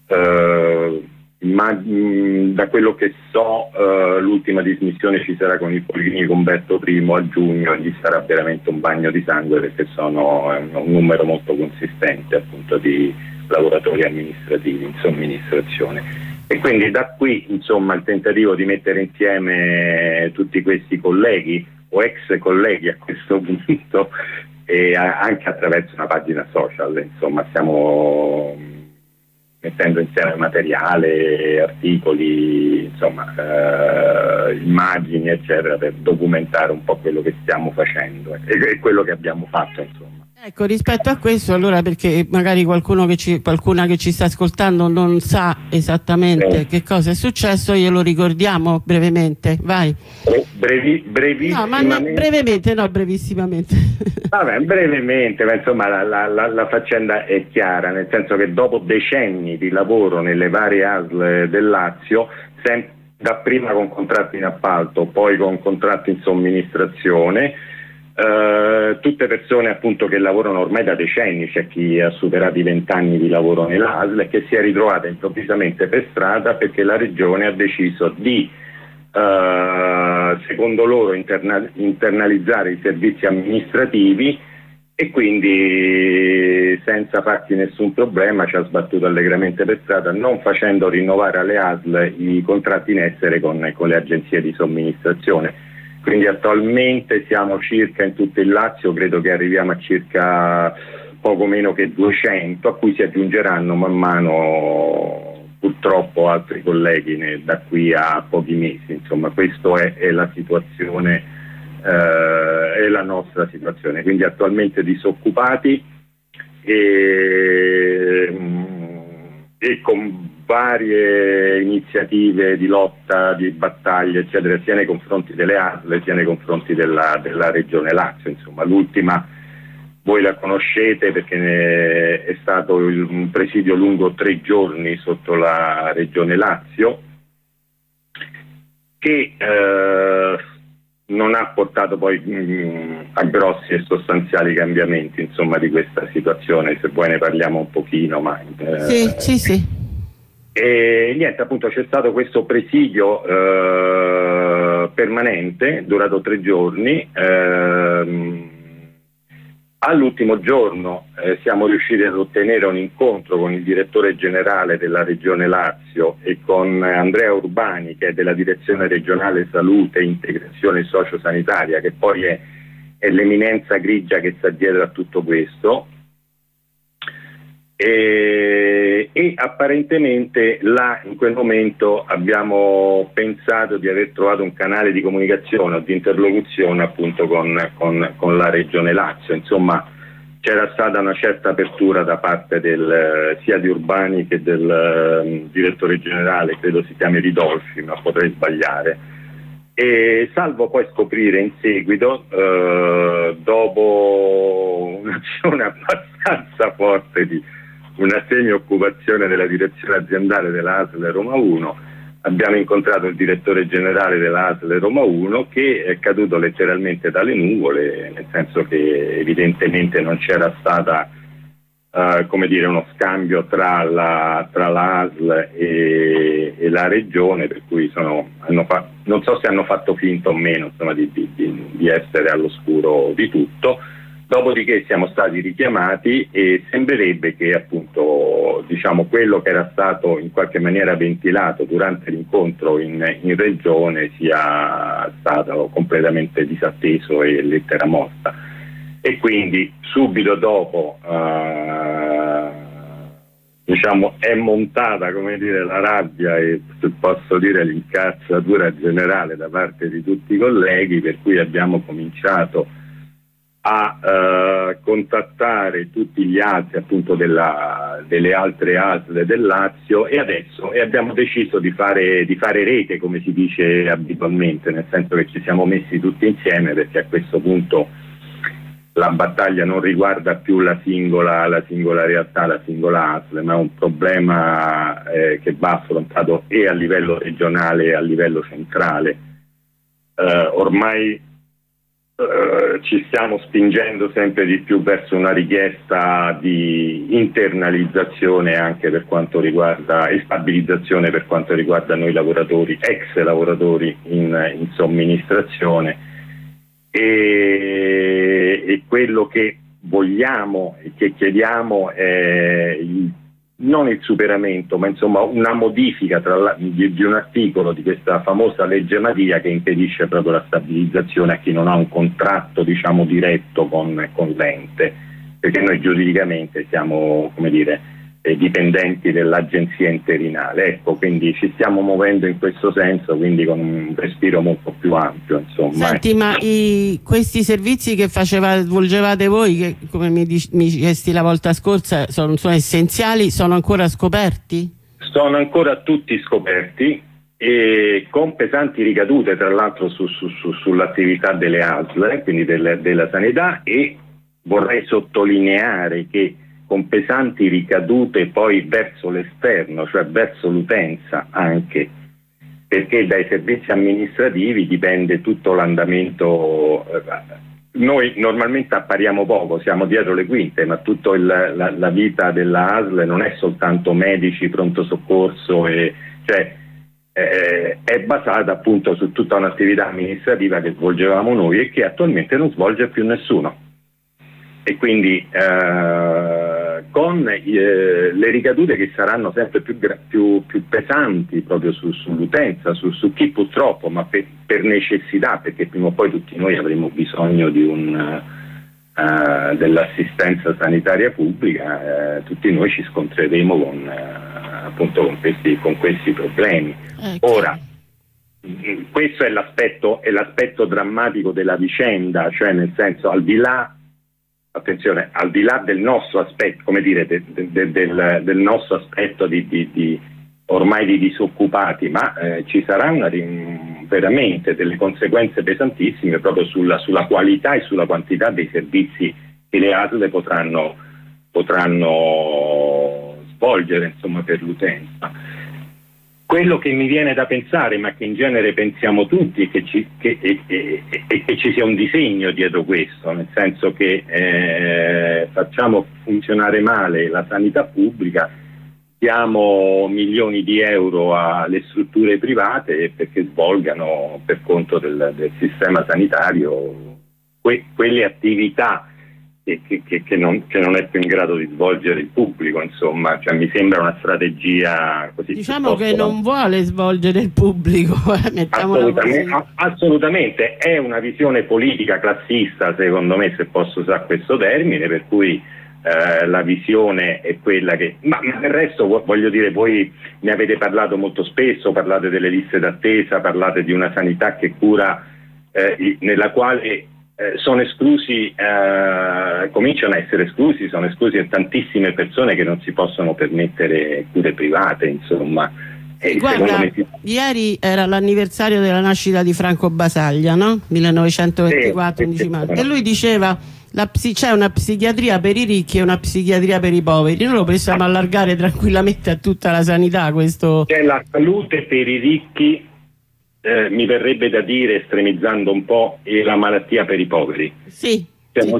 Ma da quello che so l'ultima dismissione ci sarà con il Policlinico Umberto I a giugno, e gli sarà veramente un bagno di sangue, perché sono un numero molto consistente appunto di lavoratori amministrativi in somministrazione. E quindi da qui insomma il tentativo di mettere insieme tutti questi colleghi o ex colleghi a questo punto, e anche attraverso una pagina social, insomma stiamo mettendo insieme materiale, articoli, insomma immagini eccetera, per documentare un po' quello che stiamo facendo e quello che abbiamo fatto, insomma.
Ecco, rispetto a questo, allora, perché magari qualcuna che ci sta ascoltando non sa esattamente che cosa è successo, glielo ricordiamo brevemente, vai.
Brevissimamente.
No, brevemente, no, brevissimamente.
Vabbè, brevemente, ma insomma la faccenda è chiara, nel senso che dopo decenni di lavoro nelle varie ASL del Lazio, dapprima con contratti in appalto, poi con contratti in somministrazione, tutte persone appunto che lavorano ormai da decenni, c'è chi ha superato i 20 anni di lavoro nell'ASL e che si è ritrovata improvvisamente per strada perché la regione ha deciso di secondo loro internalizzare i servizi amministrativi, e quindi senza farsi nessun problema ci ha sbattuto allegramente per strada, non facendo rinnovare alle ASL i contratti in essere con le agenzie di somministrazione. Quindi attualmente siamo circa in tutto il Lazio, credo che arriviamo a circa poco meno che 200, a cui si aggiungeranno man mano purtroppo altri colleghi da qui a pochi mesi. Insomma, questa è la situazione, è la nostra situazione. Quindi attualmente disoccupati e con varie iniziative di lotta, di battaglia eccetera, sia nei confronti delle ASL sia nei confronti della regione Lazio. Insomma, l'ultima voi la conoscete perché è stato un presidio lungo 3 giorni sotto la regione Lazio, che non ha portato poi a grossi e sostanziali cambiamenti, insomma, di questa situazione. Se vuoi ne parliamo un pochino, ma
sì.
E niente, appunto c'è stato questo presidio permanente durato 3 giorni. All'ultimo giorno siamo riusciti ad ottenere un incontro con il direttore generale della regione Lazio e con Andrea Urbani, che è della direzione regionale salute e integrazione sociosanitaria, che poi è l'eminenza grigia che sta dietro a tutto questo. E apparentemente là in quel momento abbiamo pensato di aver trovato un canale di comunicazione o di interlocuzione appunto con la regione Lazio. Insomma, c'era stata una certa apertura da parte sia di Urbani che del direttore generale, credo si chiami Ridolfi, ma potrei sbagliare, e salvo poi scoprire in seguito, dopo un'azione abbastanza forte di una semi-occupazione della direzione aziendale della ASL Roma 1, abbiamo incontrato il direttore generale della ASL Roma 1, che è caduto letteralmente dalle nuvole, nel senso che evidentemente non c'era stata uno scambio tra la ASL e la regione, per cui non so se hanno fatto finta o meno, insomma, di essere all'oscuro di tutto. Dopodiché siamo stati richiamati e sembrerebbe che appunto quello che era stato in qualche maniera ventilato durante l'incontro in regione sia stato completamente disatteso e lettera morta, e quindi subito dopo è montata, come dire, la rabbia e, se posso dire, l'incazzatura generale da parte di tutti i colleghi, per cui abbiamo cominciato a contattare tutti gli altri appunto delle altre ASL del Lazio e abbiamo deciso di fare rete, come si dice abitualmente, nel senso che ci siamo messi tutti insieme, perché a questo punto la battaglia non riguarda più la singola realtà, la singola ASL, ma è un problema che va affrontato e a livello regionale e a livello centrale. Ormai ci stiamo spingendo sempre di più verso una richiesta di internalizzazione anche per quanto riguarda e stabilizzazione per quanto riguarda noi lavoratori, ex lavoratori in somministrazione, e quello che vogliamo e che chiediamo è non il superamento, ma insomma una modifica di un articolo di questa famosa legge Madia che impedisce proprio la stabilizzazione a chi non ha un contratto, diciamo, diretto con l'ente, perché noi giuridicamente siamo, come dire, dipendenti dell'agenzia interinale. Ecco, quindi ci stiamo muovendo in questo senso, quindi con un respiro molto più ampio, insomma.
Senti, ma questi servizi che svolgevate voi, che come mi chiesti la volta scorsa, sono essenziali, sono ancora scoperti?
Sono ancora tutti scoperti e con pesanti ricadute tra l'altro sull'attività delle ASL, quindi della sanità, e vorrei sottolineare che con pesanti ricadute poi verso l'esterno, cioè verso l'utenza anche, perché dai servizi amministrativi dipende tutto l'andamento. Noi normalmente appariamo poco, siamo dietro le quinte, ma tutta la vita della ASL non è soltanto medici, pronto soccorso, è basata appunto su tutta un'attività amministrativa che svolgevamo noi e che attualmente non svolge più nessuno. E quindi con le ricadute che saranno sempre più pesanti proprio sull'utenza, su chi purtroppo, ma per necessità, perché prima o poi tutti noi avremo bisogno di dell'assistenza sanitaria pubblica, tutti noi ci scontreremo con questi problemi. Ora, questo è l'aspetto drammatico della vicenda, cioè nel senso, al di là del nostro aspetto, come dire, del nostro aspetto ormai di disoccupati, ma ci sarà veramente delle conseguenze pesantissime proprio sulla qualità e sulla quantità dei servizi che le ASL potranno svolgere, insomma, per l'utenza. Quello che mi viene da pensare, ma che in genere pensiamo tutti, è che ci sia un disegno dietro questo, nel senso che facciamo funzionare male la sanità pubblica, diamo milioni di euro alle strutture private perché svolgano per conto del sistema sanitario quelle attività che non è più in grado di svolgere il pubblico, insomma, cioè, mi sembra una strategia così. Diciamo
che non vuole svolgere il pubblico,
assolutamente, è una visione politica classista, secondo me, se posso usare questo termine, per cui la visione è quella che, ma del resto voglio dire, voi ne avete parlato molto spesso, parlate delle liste d'attesa, parlate di una sanità che cura, nella quale sono esclusi, cominciano a essere esclusi, sono esclusi tantissime persone che non si possono permettere cure private, insomma.
Guarda, ieri era l'anniversario della nascita di Franco Basaglia, no? 1924, 11 maggio, e lui diceva c'è una psichiatria per i ricchi e una psichiatria per i poveri. Noi lo possiamo allargare tranquillamente a tutta la sanità, questo.
C'è la salute per i ricchi, mi verrebbe da dire, estremizzando un po', e la malattia per i poveri.
Sì,
cioè,
sì,
non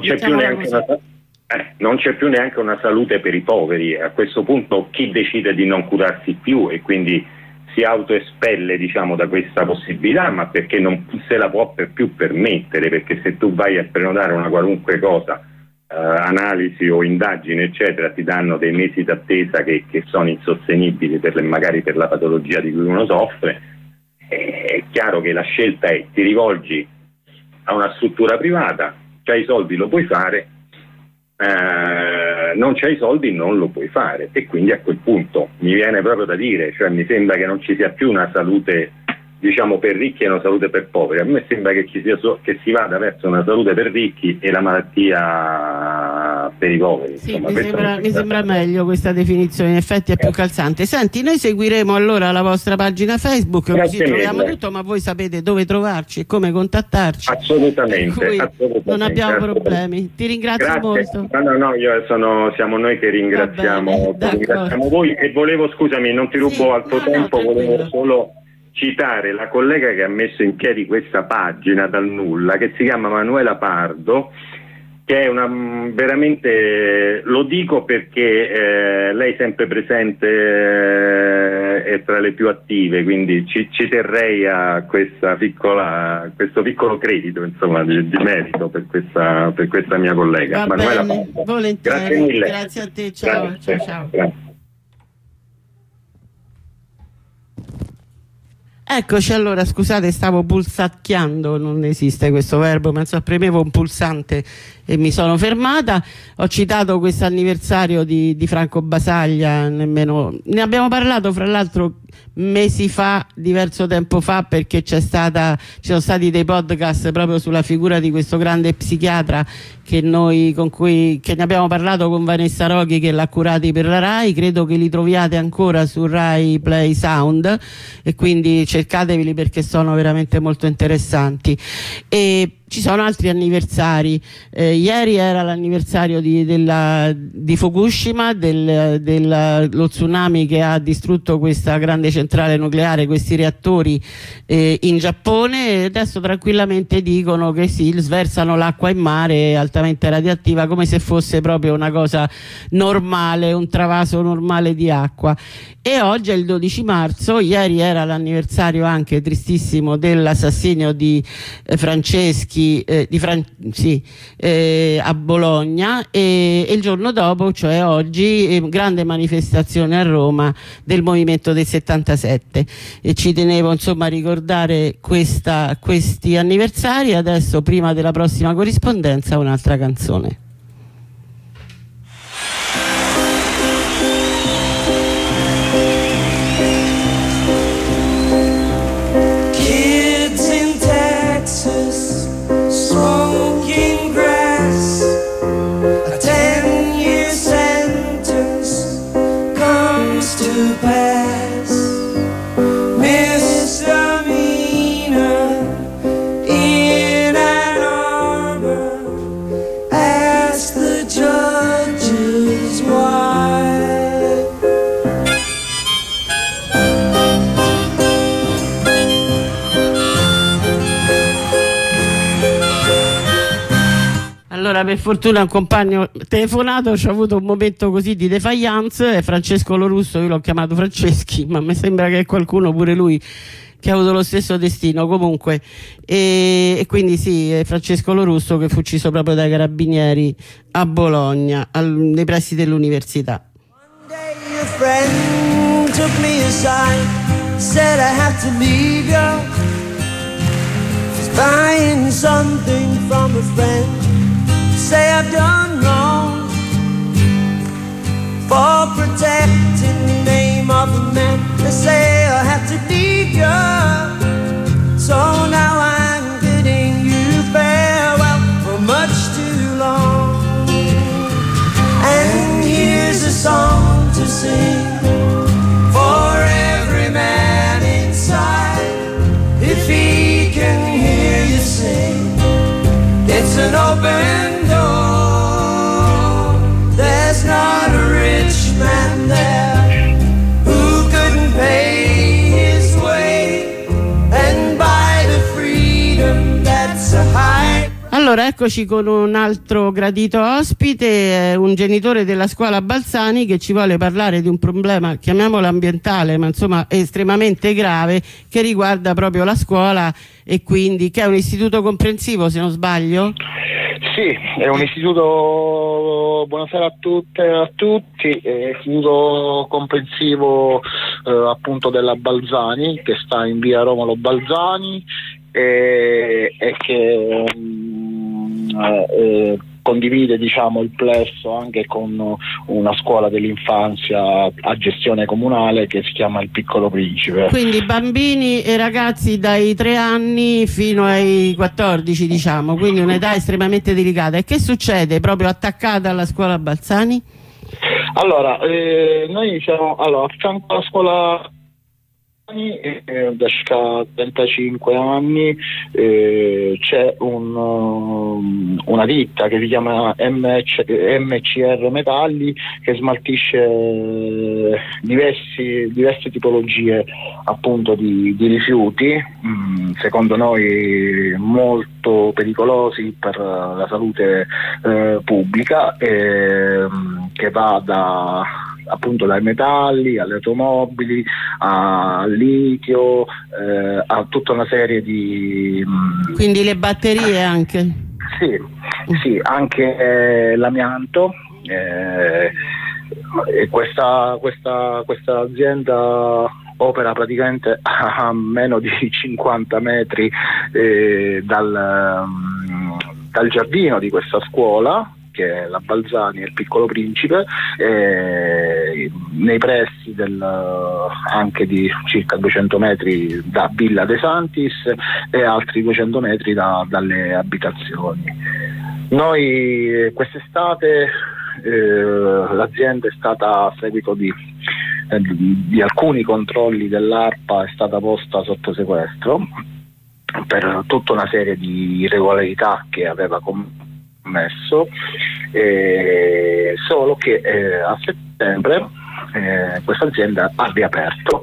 c'è più neanche una salute per i poveri. A questo punto chi decide di non curarsi più e quindi si autoespelle, diciamo, da questa possibilità, ma perché non se la può più permettere, perché se tu vai a prenotare una qualunque cosa, analisi o indagine eccetera, ti danno dei mesi d'attesa che sono insostenibili magari per la patologia di cui uno soffre. È chiaro che la scelta è: ti rivolgi a una struttura privata, c'hai i soldi, lo puoi fare, non c'hai i soldi, non lo puoi fare. E quindi a quel punto mi viene proprio da dire, cioè mi sembra che non ci sia più una salute, diciamo, per ricchi e una salute per poveri. A me sembra che che si vada verso una salute per ricchi e la malattia per i poveri.
Sì,
insomma,
mi sembra meglio questa definizione, in effetti è più calzante. Senti, noi seguiremo allora la vostra pagina Facebook, così troviamo tutto, ma voi sapete dove trovarci e come contattarci.
Assolutamente,
non abbiamo problemi. Ti ringrazio molto.
No, siamo noi che ringraziamo voi, e volevo, scusami, non ti rubo altro tempo, volevo solo citare la collega che ha messo in piedi questa pagina dal nulla, che si chiama Manuela Pardo, che è veramente, lo dico perché lei è sempre presente, è tra le più attive, quindi ci terrei a questo piccolo credito, insomma, di merito per questa mia collega.
Va
Manuela
bene,
Pardo.
volentieri.
Grazie mille.
Grazie a te, ciao.
Grazie.
Ciao.
Grazie.
Eccoci, allora scusate, stavo pulsacchiando, non esiste questo verbo, ma insomma premevo un pulsante e mi sono fermata. Ho citato questo anniversario di Franco Basaglia, nemmeno ne abbiamo parlato fra l'altro mesi fa, diverso tempo fa, perché ci sono stati dei podcast proprio sulla figura di questo grande psichiatra che ne abbiamo parlato con Vanessa Roghi, che l'ha curati per la Rai. Credo che li troviate ancora su Rai Play Sound e quindi cercateveli perché sono veramente molto interessanti. E ci sono altri anniversari. Ieri era l'anniversario di Fukushima, lo tsunami che ha distrutto questa grande centrale nucleare, questi reattori in Giappone, e adesso tranquillamente dicono che sì, sversano l'acqua in mare altamente radioattiva come se fosse proprio una cosa normale, un travaso normale di acqua. E oggi è il 12 marzo, ieri era l'anniversario anche tristissimo dell'assassinio di Franceschi a Bologna, e il giorno dopo, cioè oggi, grande manifestazione a Roma del movimento del 77, e ci tenevo insomma a ricordare questi anniversari. Adesso, prima della prossima corrispondenza, un'altra canzone.
Smoking grass, a 10-year sentence comes to pass. Misdemeanor in Ann Arbor, ask the judges why.
Allora, per fortuna un compagno telefonato, ci ha avuto un momento così di defiance, è Francesco Lorusso. Io l'ho chiamato Franceschi, ma mi sembra che è qualcuno pure lui che ha avuto lo stesso destino comunque, e quindi sì, è Francesco Lorusso, che fu ucciso proprio dai carabinieri a Bologna, nei pressi dell'università.
One day a friend took me aside, said I have to leave you, she's buying something from a friend. Say I've done wrong for protecting the name of a man. They say I have to leave you, so now I'm bidding you farewell for much too long. And here's a song to sing for every man inside. If he can hear you sing, it's an open door. There's not a rich man there who couldn't pay his way and buy the freedom that's a high.
Allora, eccoci con un altro gradito ospite, un genitore della scuola Balzani, che ci vuole parlare di un problema, chiamiamolo ambientale, ma insomma estremamente grave, che riguarda proprio la scuola, e quindi che è un istituto comprensivo, se non sbaglio?
Sì, è un istituto, buonasera a tutte e a tutti, è istituto comprensivo appunto della Balzani, che sta in via Romolo Balzani, e che condivide, diciamo, il plesso anche con una scuola dell'infanzia a gestione comunale che si chiama Il Piccolo Principe.
Quindi bambini e ragazzi dai 3 anni fino ai 14, diciamo, quindi un'età estremamente delicata. E che succede proprio attaccata alla scuola Balzani?
Allora, noi siamo a fianco alla scuola da circa 35 anni, c'è una ditta che si chiama MCR Metalli, che smaltisce diverse tipologie appunto di rifiuti, secondo noi molto pericolosi per la salute pubblica, che va appunto dai metalli alle automobili, al litio, a tutta una serie di...
Quindi le batterie anche?
Sì, anche l'amianto, E questa azienda opera praticamente a meno di 50 metri dal giardino di questa scuola, che è la Balzani e il Piccolo Principe, nei pressi anche di circa 200 metri da Villa De Santis e altri 200 metri dalle abitazioni. Noi quest'estate l'azienda è stata, a seguito di alcuni controlli dell'ARPA, è stata posta sotto sequestro per tutta una serie di irregolarità che aveva commesso, solo che a settembre questa azienda ha riaperto,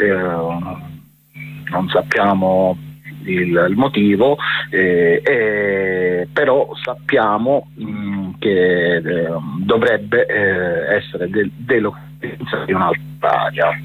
non sappiamo il motivo, però sappiamo che dovrebbe essere delocalizzato in un'altra area.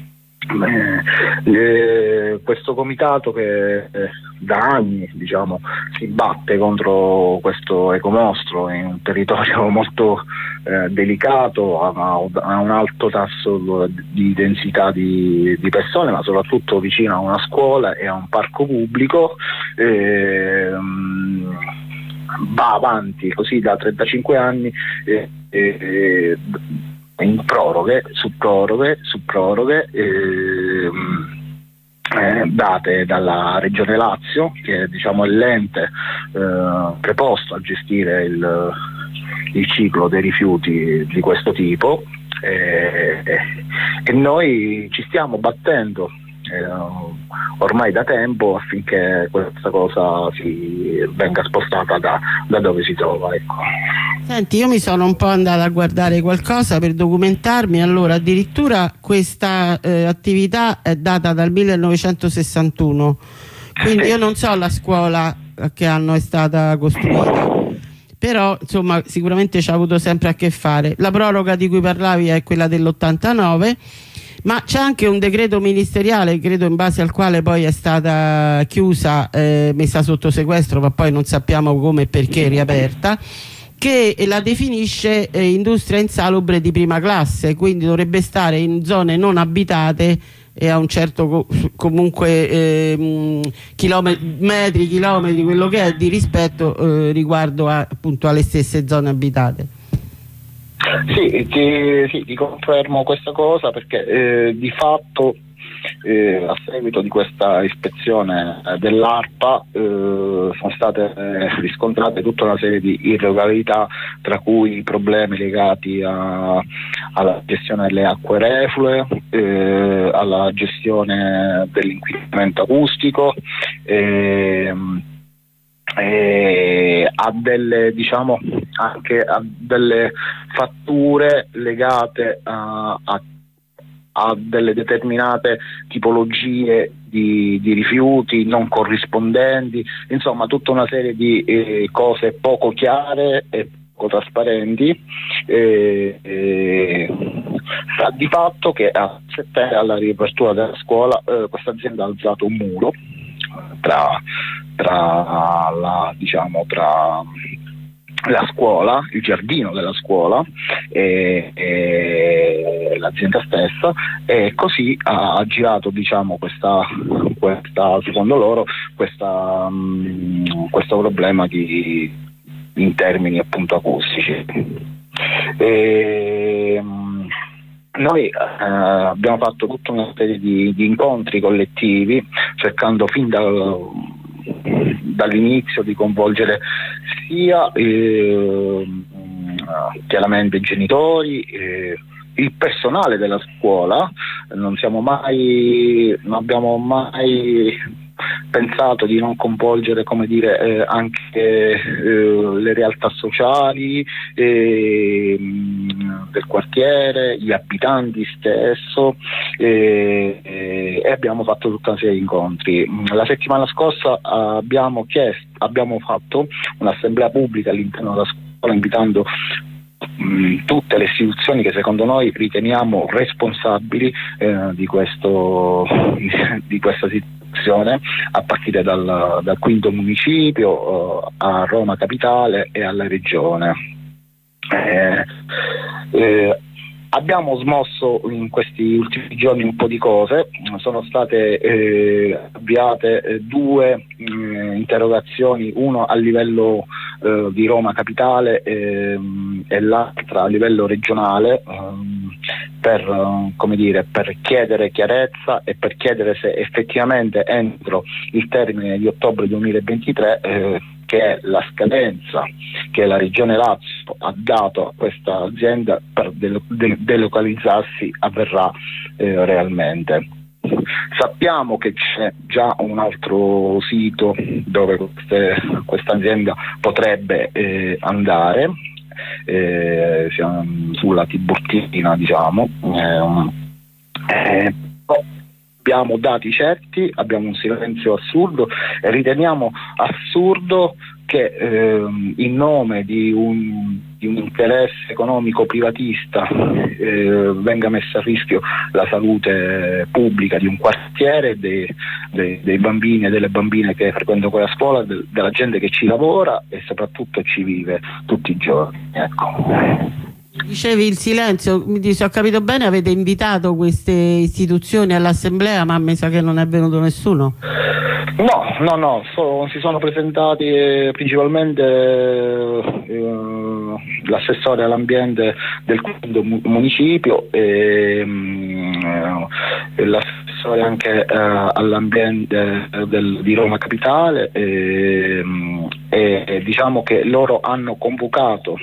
Questo comitato che da anni, diciamo, si batte contro questo ecomostro in un territorio molto delicato, ha un alto tasso di densità di persone, ma soprattutto vicino a una scuola e a un parco pubblico, va avanti così da 35 anni in proroghe su proroghe date dalla Regione Lazio, che è, diciamo, l'ente preposto a gestire il ciclo dei rifiuti di questo tipo, e noi ci stiamo battendo ormai da tempo affinché questa cosa venga spostata da dove si trova, ecco.
Senti, io mi sono un po' andata a guardare qualcosa per documentarmi. Allora, addirittura questa attività è data dal 1961, quindi io non so la scuola a che anno è stata costruita, però insomma sicuramente ci ha avuto sempre a che fare. La proroga di cui parlavi è quella dell'89, ma c'è anche un decreto ministeriale, credo, in base al quale poi è stata chiusa, messa sotto sequestro, ma poi non sappiamo come e perché riaperta, che la definisce industria insalubre di prima classe, quindi dovrebbe stare in zone non abitate e a un certo comunque chilometri, quello che è di rispetto riguardo appunto alle stesse zone abitate.
Sì, ti confermo questa cosa, perché di fatto a seguito di questa ispezione dell'ARPA sono state riscontrate tutta una serie di irregolarità, tra cui problemi legati alla gestione delle acque reflue, alla gestione dell'inquinamento acustico, a delle, diciamo, anche a delle fatture legate a delle determinate tipologie di rifiuti non corrispondenti, insomma tutta una serie di cose poco chiare e poco trasparenti, di fatto che a settembre, alla riapertura della scuola, questa azienda ha alzato un muro tra la scuola, il giardino della scuola e l'azienda stessa, e così ha girato, diciamo, questa secondo loro questo problema in termini appunto acustici. Noi abbiamo fatto tutta una serie di incontri collettivi, cercando fin dall'inizio di coinvolgere sia chiaramente i genitori, il personale della scuola. Non abbiamo mai pensato di non coinvolgere, come dire, anche le realtà sociali del quartiere, gli abitanti stesso, e abbiamo fatto tutta una serie di incontri. La settimana scorsa abbiamo fatto un'assemblea pubblica all'interno della scuola, invitando tutte le istituzioni che secondo noi riteniamo responsabili di questa situazione, a partire dal quinto municipio a Roma Capitale e alla Regione. Abbiamo smosso in questi ultimi giorni un po' di cose, sono state avviate 2 interrogazioni, uno a livello di Roma Capitale e l'altra a livello regionale, per chiedere chiarezza e per chiedere se effettivamente entro il termine di ottobre 2023 che è la scadenza che la Regione Lazio ha dato a questa azienda per delocalizzarsi avverrà realmente. Sappiamo che c'è già un altro sito dove questa azienda potrebbe andare, siamo sulla Tiburtina, diciamo. Abbiamo dati certi, abbiamo un silenzio assurdo e riteniamo assurdo che in nome di un interesse economico privatista venga messa a rischio la salute pubblica di un quartiere, dei bambini e delle bambine che frequentano quella scuola, della gente che ci lavora e soprattutto ci vive tutti i giorni. Ecco.
Dicevi il silenzio, se ho capito bene avete invitato queste istituzioni all'assemblea, ma mi sa che non è venuto nessuno.
No, si sono presentati principalmente l'assessore all'ambiente del quinto municipio e l'assessore anche all'ambiente di Roma Capitale e diciamo che loro hanno convocato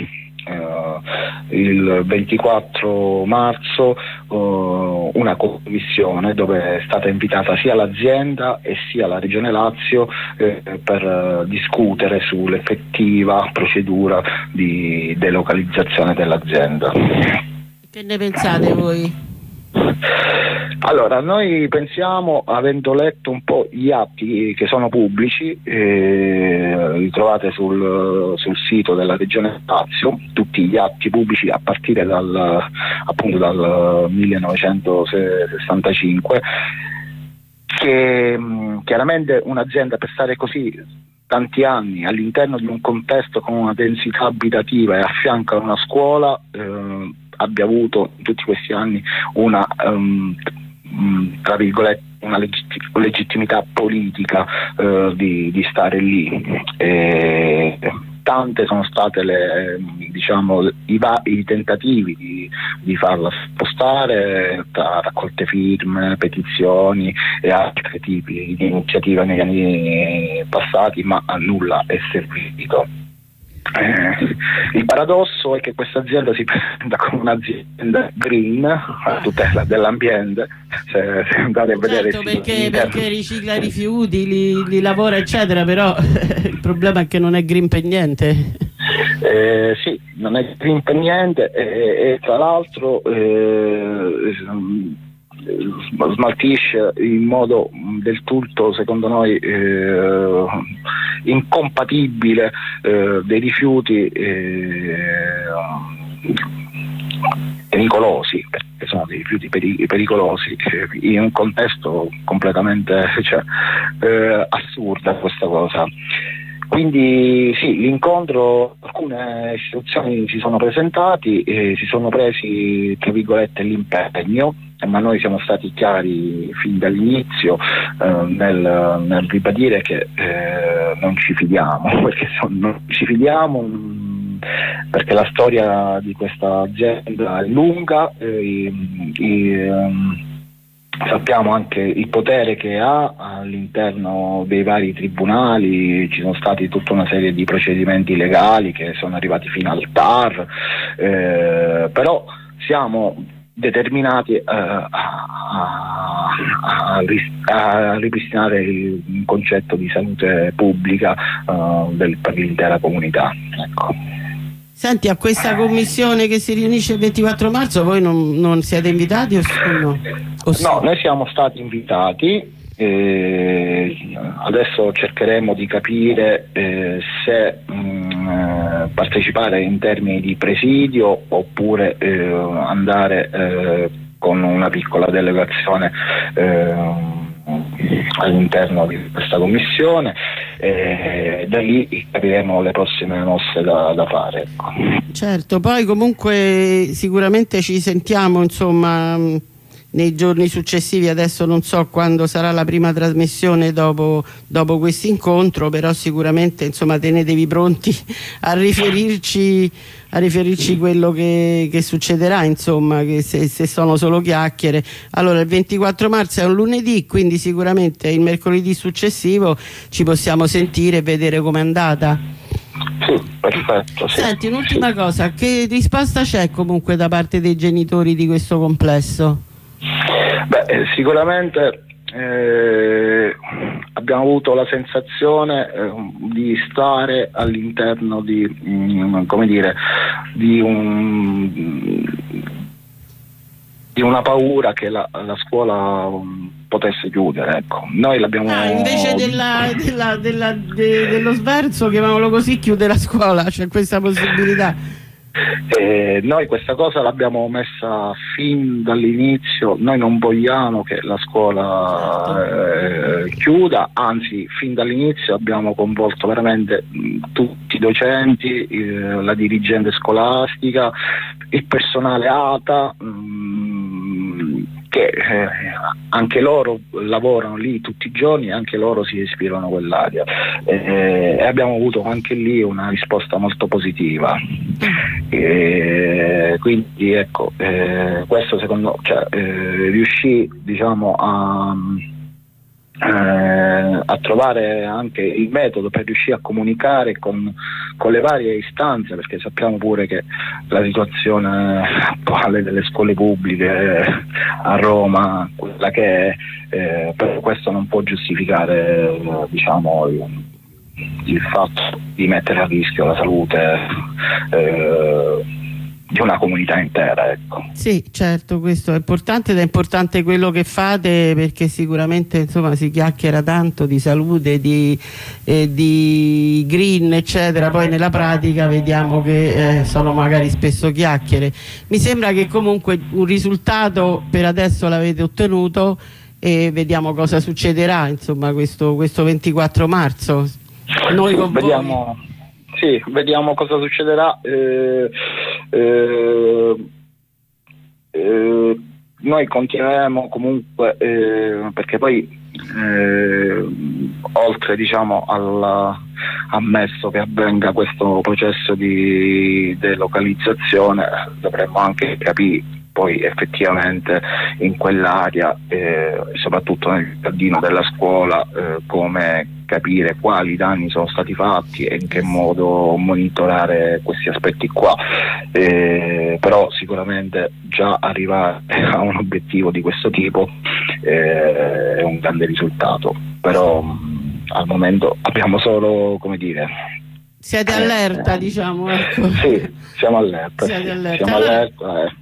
il 24 marzo una commissione dove è stata invitata sia l'azienda e sia la Regione Lazio per discutere sull'effettiva procedura di delocalizzazione dell'azienda.
Che ne pensate voi?
Allora, noi pensiamo, avendo letto un po' gli atti che sono pubblici, li trovate sul sito della Regione Lazio, tutti gli atti pubblici a partire dal 1965, che chiaramente un'azienda per stare così tanti anni all'interno di un contesto con una densità abitativa e a fianco a una scuola abbia avuto in tutti questi anni una tra virgolette una legittimità politica di stare lì. Tante sono state i tentativi di farla spostare tra raccolte firme, petizioni e altri tipi di iniziative negli anni passati, ma a nulla è servito. Il paradosso è che questa azienda si presenta come un'azienda green a tutela dell'ambiente, se andate a vedere
perché ricicla i rifiuti, li lavora eccetera, però il problema è che non è green per niente.
Sì, non è green per niente e tra l'altro smaltisce in modo del tutto, secondo noi, incompatibile dei rifiuti pericolosi, perché sono dei rifiuti pericolosi in un contesto completamente assurda questa cosa. Quindi sì, l'incontro, alcune istituzioni si sono presentati e si sono presi tra virgolette l'impegno, ma noi siamo stati chiari fin dall'inizio nel ribadire che non ci fidiamo, perché non ci fidiamo perché la storia di questa azienda è lunga, sappiamo anche il potere che ha all'interno dei vari tribunali, ci sono stati tutta una serie di procedimenti legali che sono arrivati fino al TAR, però siamo determinati a ripristinare un concetto di salute pubblica per l'intera comunità. Ecco.
Senti, a questa commissione che si riunisce il 24 marzo voi non siete invitati o no?
No, noi siamo stati invitati, adesso cercheremo di capire se partecipare in termini di presidio oppure andare con una piccola delegazione all'interno di questa commissione. da lì capiremo le prossime mosse da fare, ecco.
Certo, poi comunque sicuramente ci sentiamo, insomma, nei giorni successivi. Adesso non so quando sarà la prima trasmissione dopo questo incontro, però sicuramente, insomma, tenetevi pronti a riferirci quello che succederà, insomma, che se sono solo chiacchiere. Allora, il 24 marzo è un lunedì, quindi sicuramente il mercoledì successivo ci possiamo sentire e vedere com'è andata.
Sì, perfetto. Sì.
Senti, un'ultima cosa, che risposta c'è comunque da parte dei genitori di questo complesso?
Beh, sicuramente abbiamo avuto la sensazione di stare all'interno di una paura che la scuola potesse chiudere, ecco. Noi l'abbiamo
invece dello sverso, chiamiamolo così, chiude la scuola, c'è questa possibilità.
Noi questa cosa l'abbiamo messa fin dall'inizio. Noi non vogliamo che la scuola chiuda, anzi fin dall'inizio abbiamo coinvolto veramente tutti i docenti, la dirigente scolastica, il personale ATA, che anche loro lavorano lì tutti i giorni e anche loro si respirano quell'aria, e abbiamo avuto anche lì una risposta molto positiva. Quindi ecco, questo secondo riuscì, diciamo, a trovare anche il metodo per riuscire a comunicare con le varie istanze, perché sappiamo pure che la situazione attuale delle scuole pubbliche a Roma, quella che è, però questo non può giustificare, diciamo, il fatto di mettere a rischio la salute di una comunità intera, ecco.
Sì, certo, questo è importante, ed è importante quello che fate, perché sicuramente, insomma, si chiacchiera tanto di salute, di green, eccetera, poi nella pratica vediamo che sono magari spesso chiacchiere. Mi sembra che comunque un risultato per adesso l'avete ottenuto, e vediamo cosa succederà, insomma, questo 24 marzo. Noi con
vediamo, sì, vediamo cosa succederà. Noi continueremo comunque, perché poi oltre, diciamo, ammesso che avvenga questo processo di delocalizzazione, dovremmo anche capire poi effettivamente in quell'area, soprattutto nel giardino della scuola, come capire quali danni sono stati fatti e in che modo monitorare questi aspetti qua. Però sicuramente già arrivare a un obiettivo di questo tipo è un grande risultato, però al momento abbiamo solo, come dire,
siete allerta, diciamo, ecco.
Sì, siamo allerta. Siamo allerta,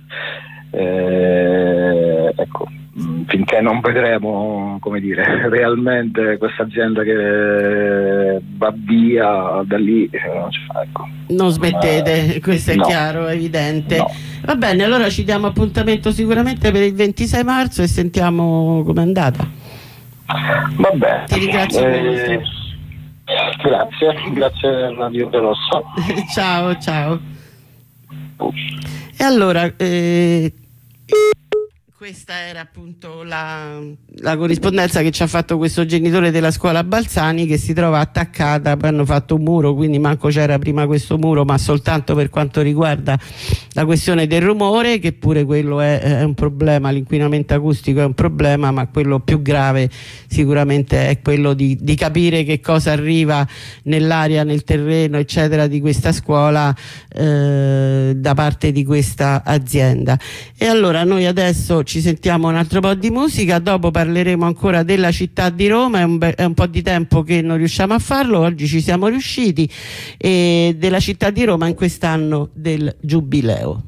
ecco, finché non vedremo, come dire, realmente questa azienda che va via da lì, ecco. Non
smettete, questo è chiaro, è evidente.
No.
Va bene, allora ci diamo appuntamento sicuramente per il 26 marzo e sentiamo com'è andata.
Va bene.
Ti ringrazio molto.
Grazie Radio Rosso.
Ciao. E allora, questa era appunto la corrispondenza che ci ha fatto questo genitore della scuola Balzani, che si trova attaccata. Poi hanno fatto un muro, quindi manco c'era prima questo muro, ma soltanto per quanto riguarda la questione del rumore, che pure quello è un problema. L'inquinamento acustico è un problema, ma quello più grave sicuramente è quello di capire che cosa arriva nell'aria, nel terreno, eccetera, di questa scuola da parte di questa azienda. E allora noi adesso ci sentiamo un altro po' di musica, dopo parleremo ancora della città di Roma. È un po' di tempo che non riusciamo a farlo, oggi ci siamo riusciti, e della città di Roma in quest'anno del Giubileo.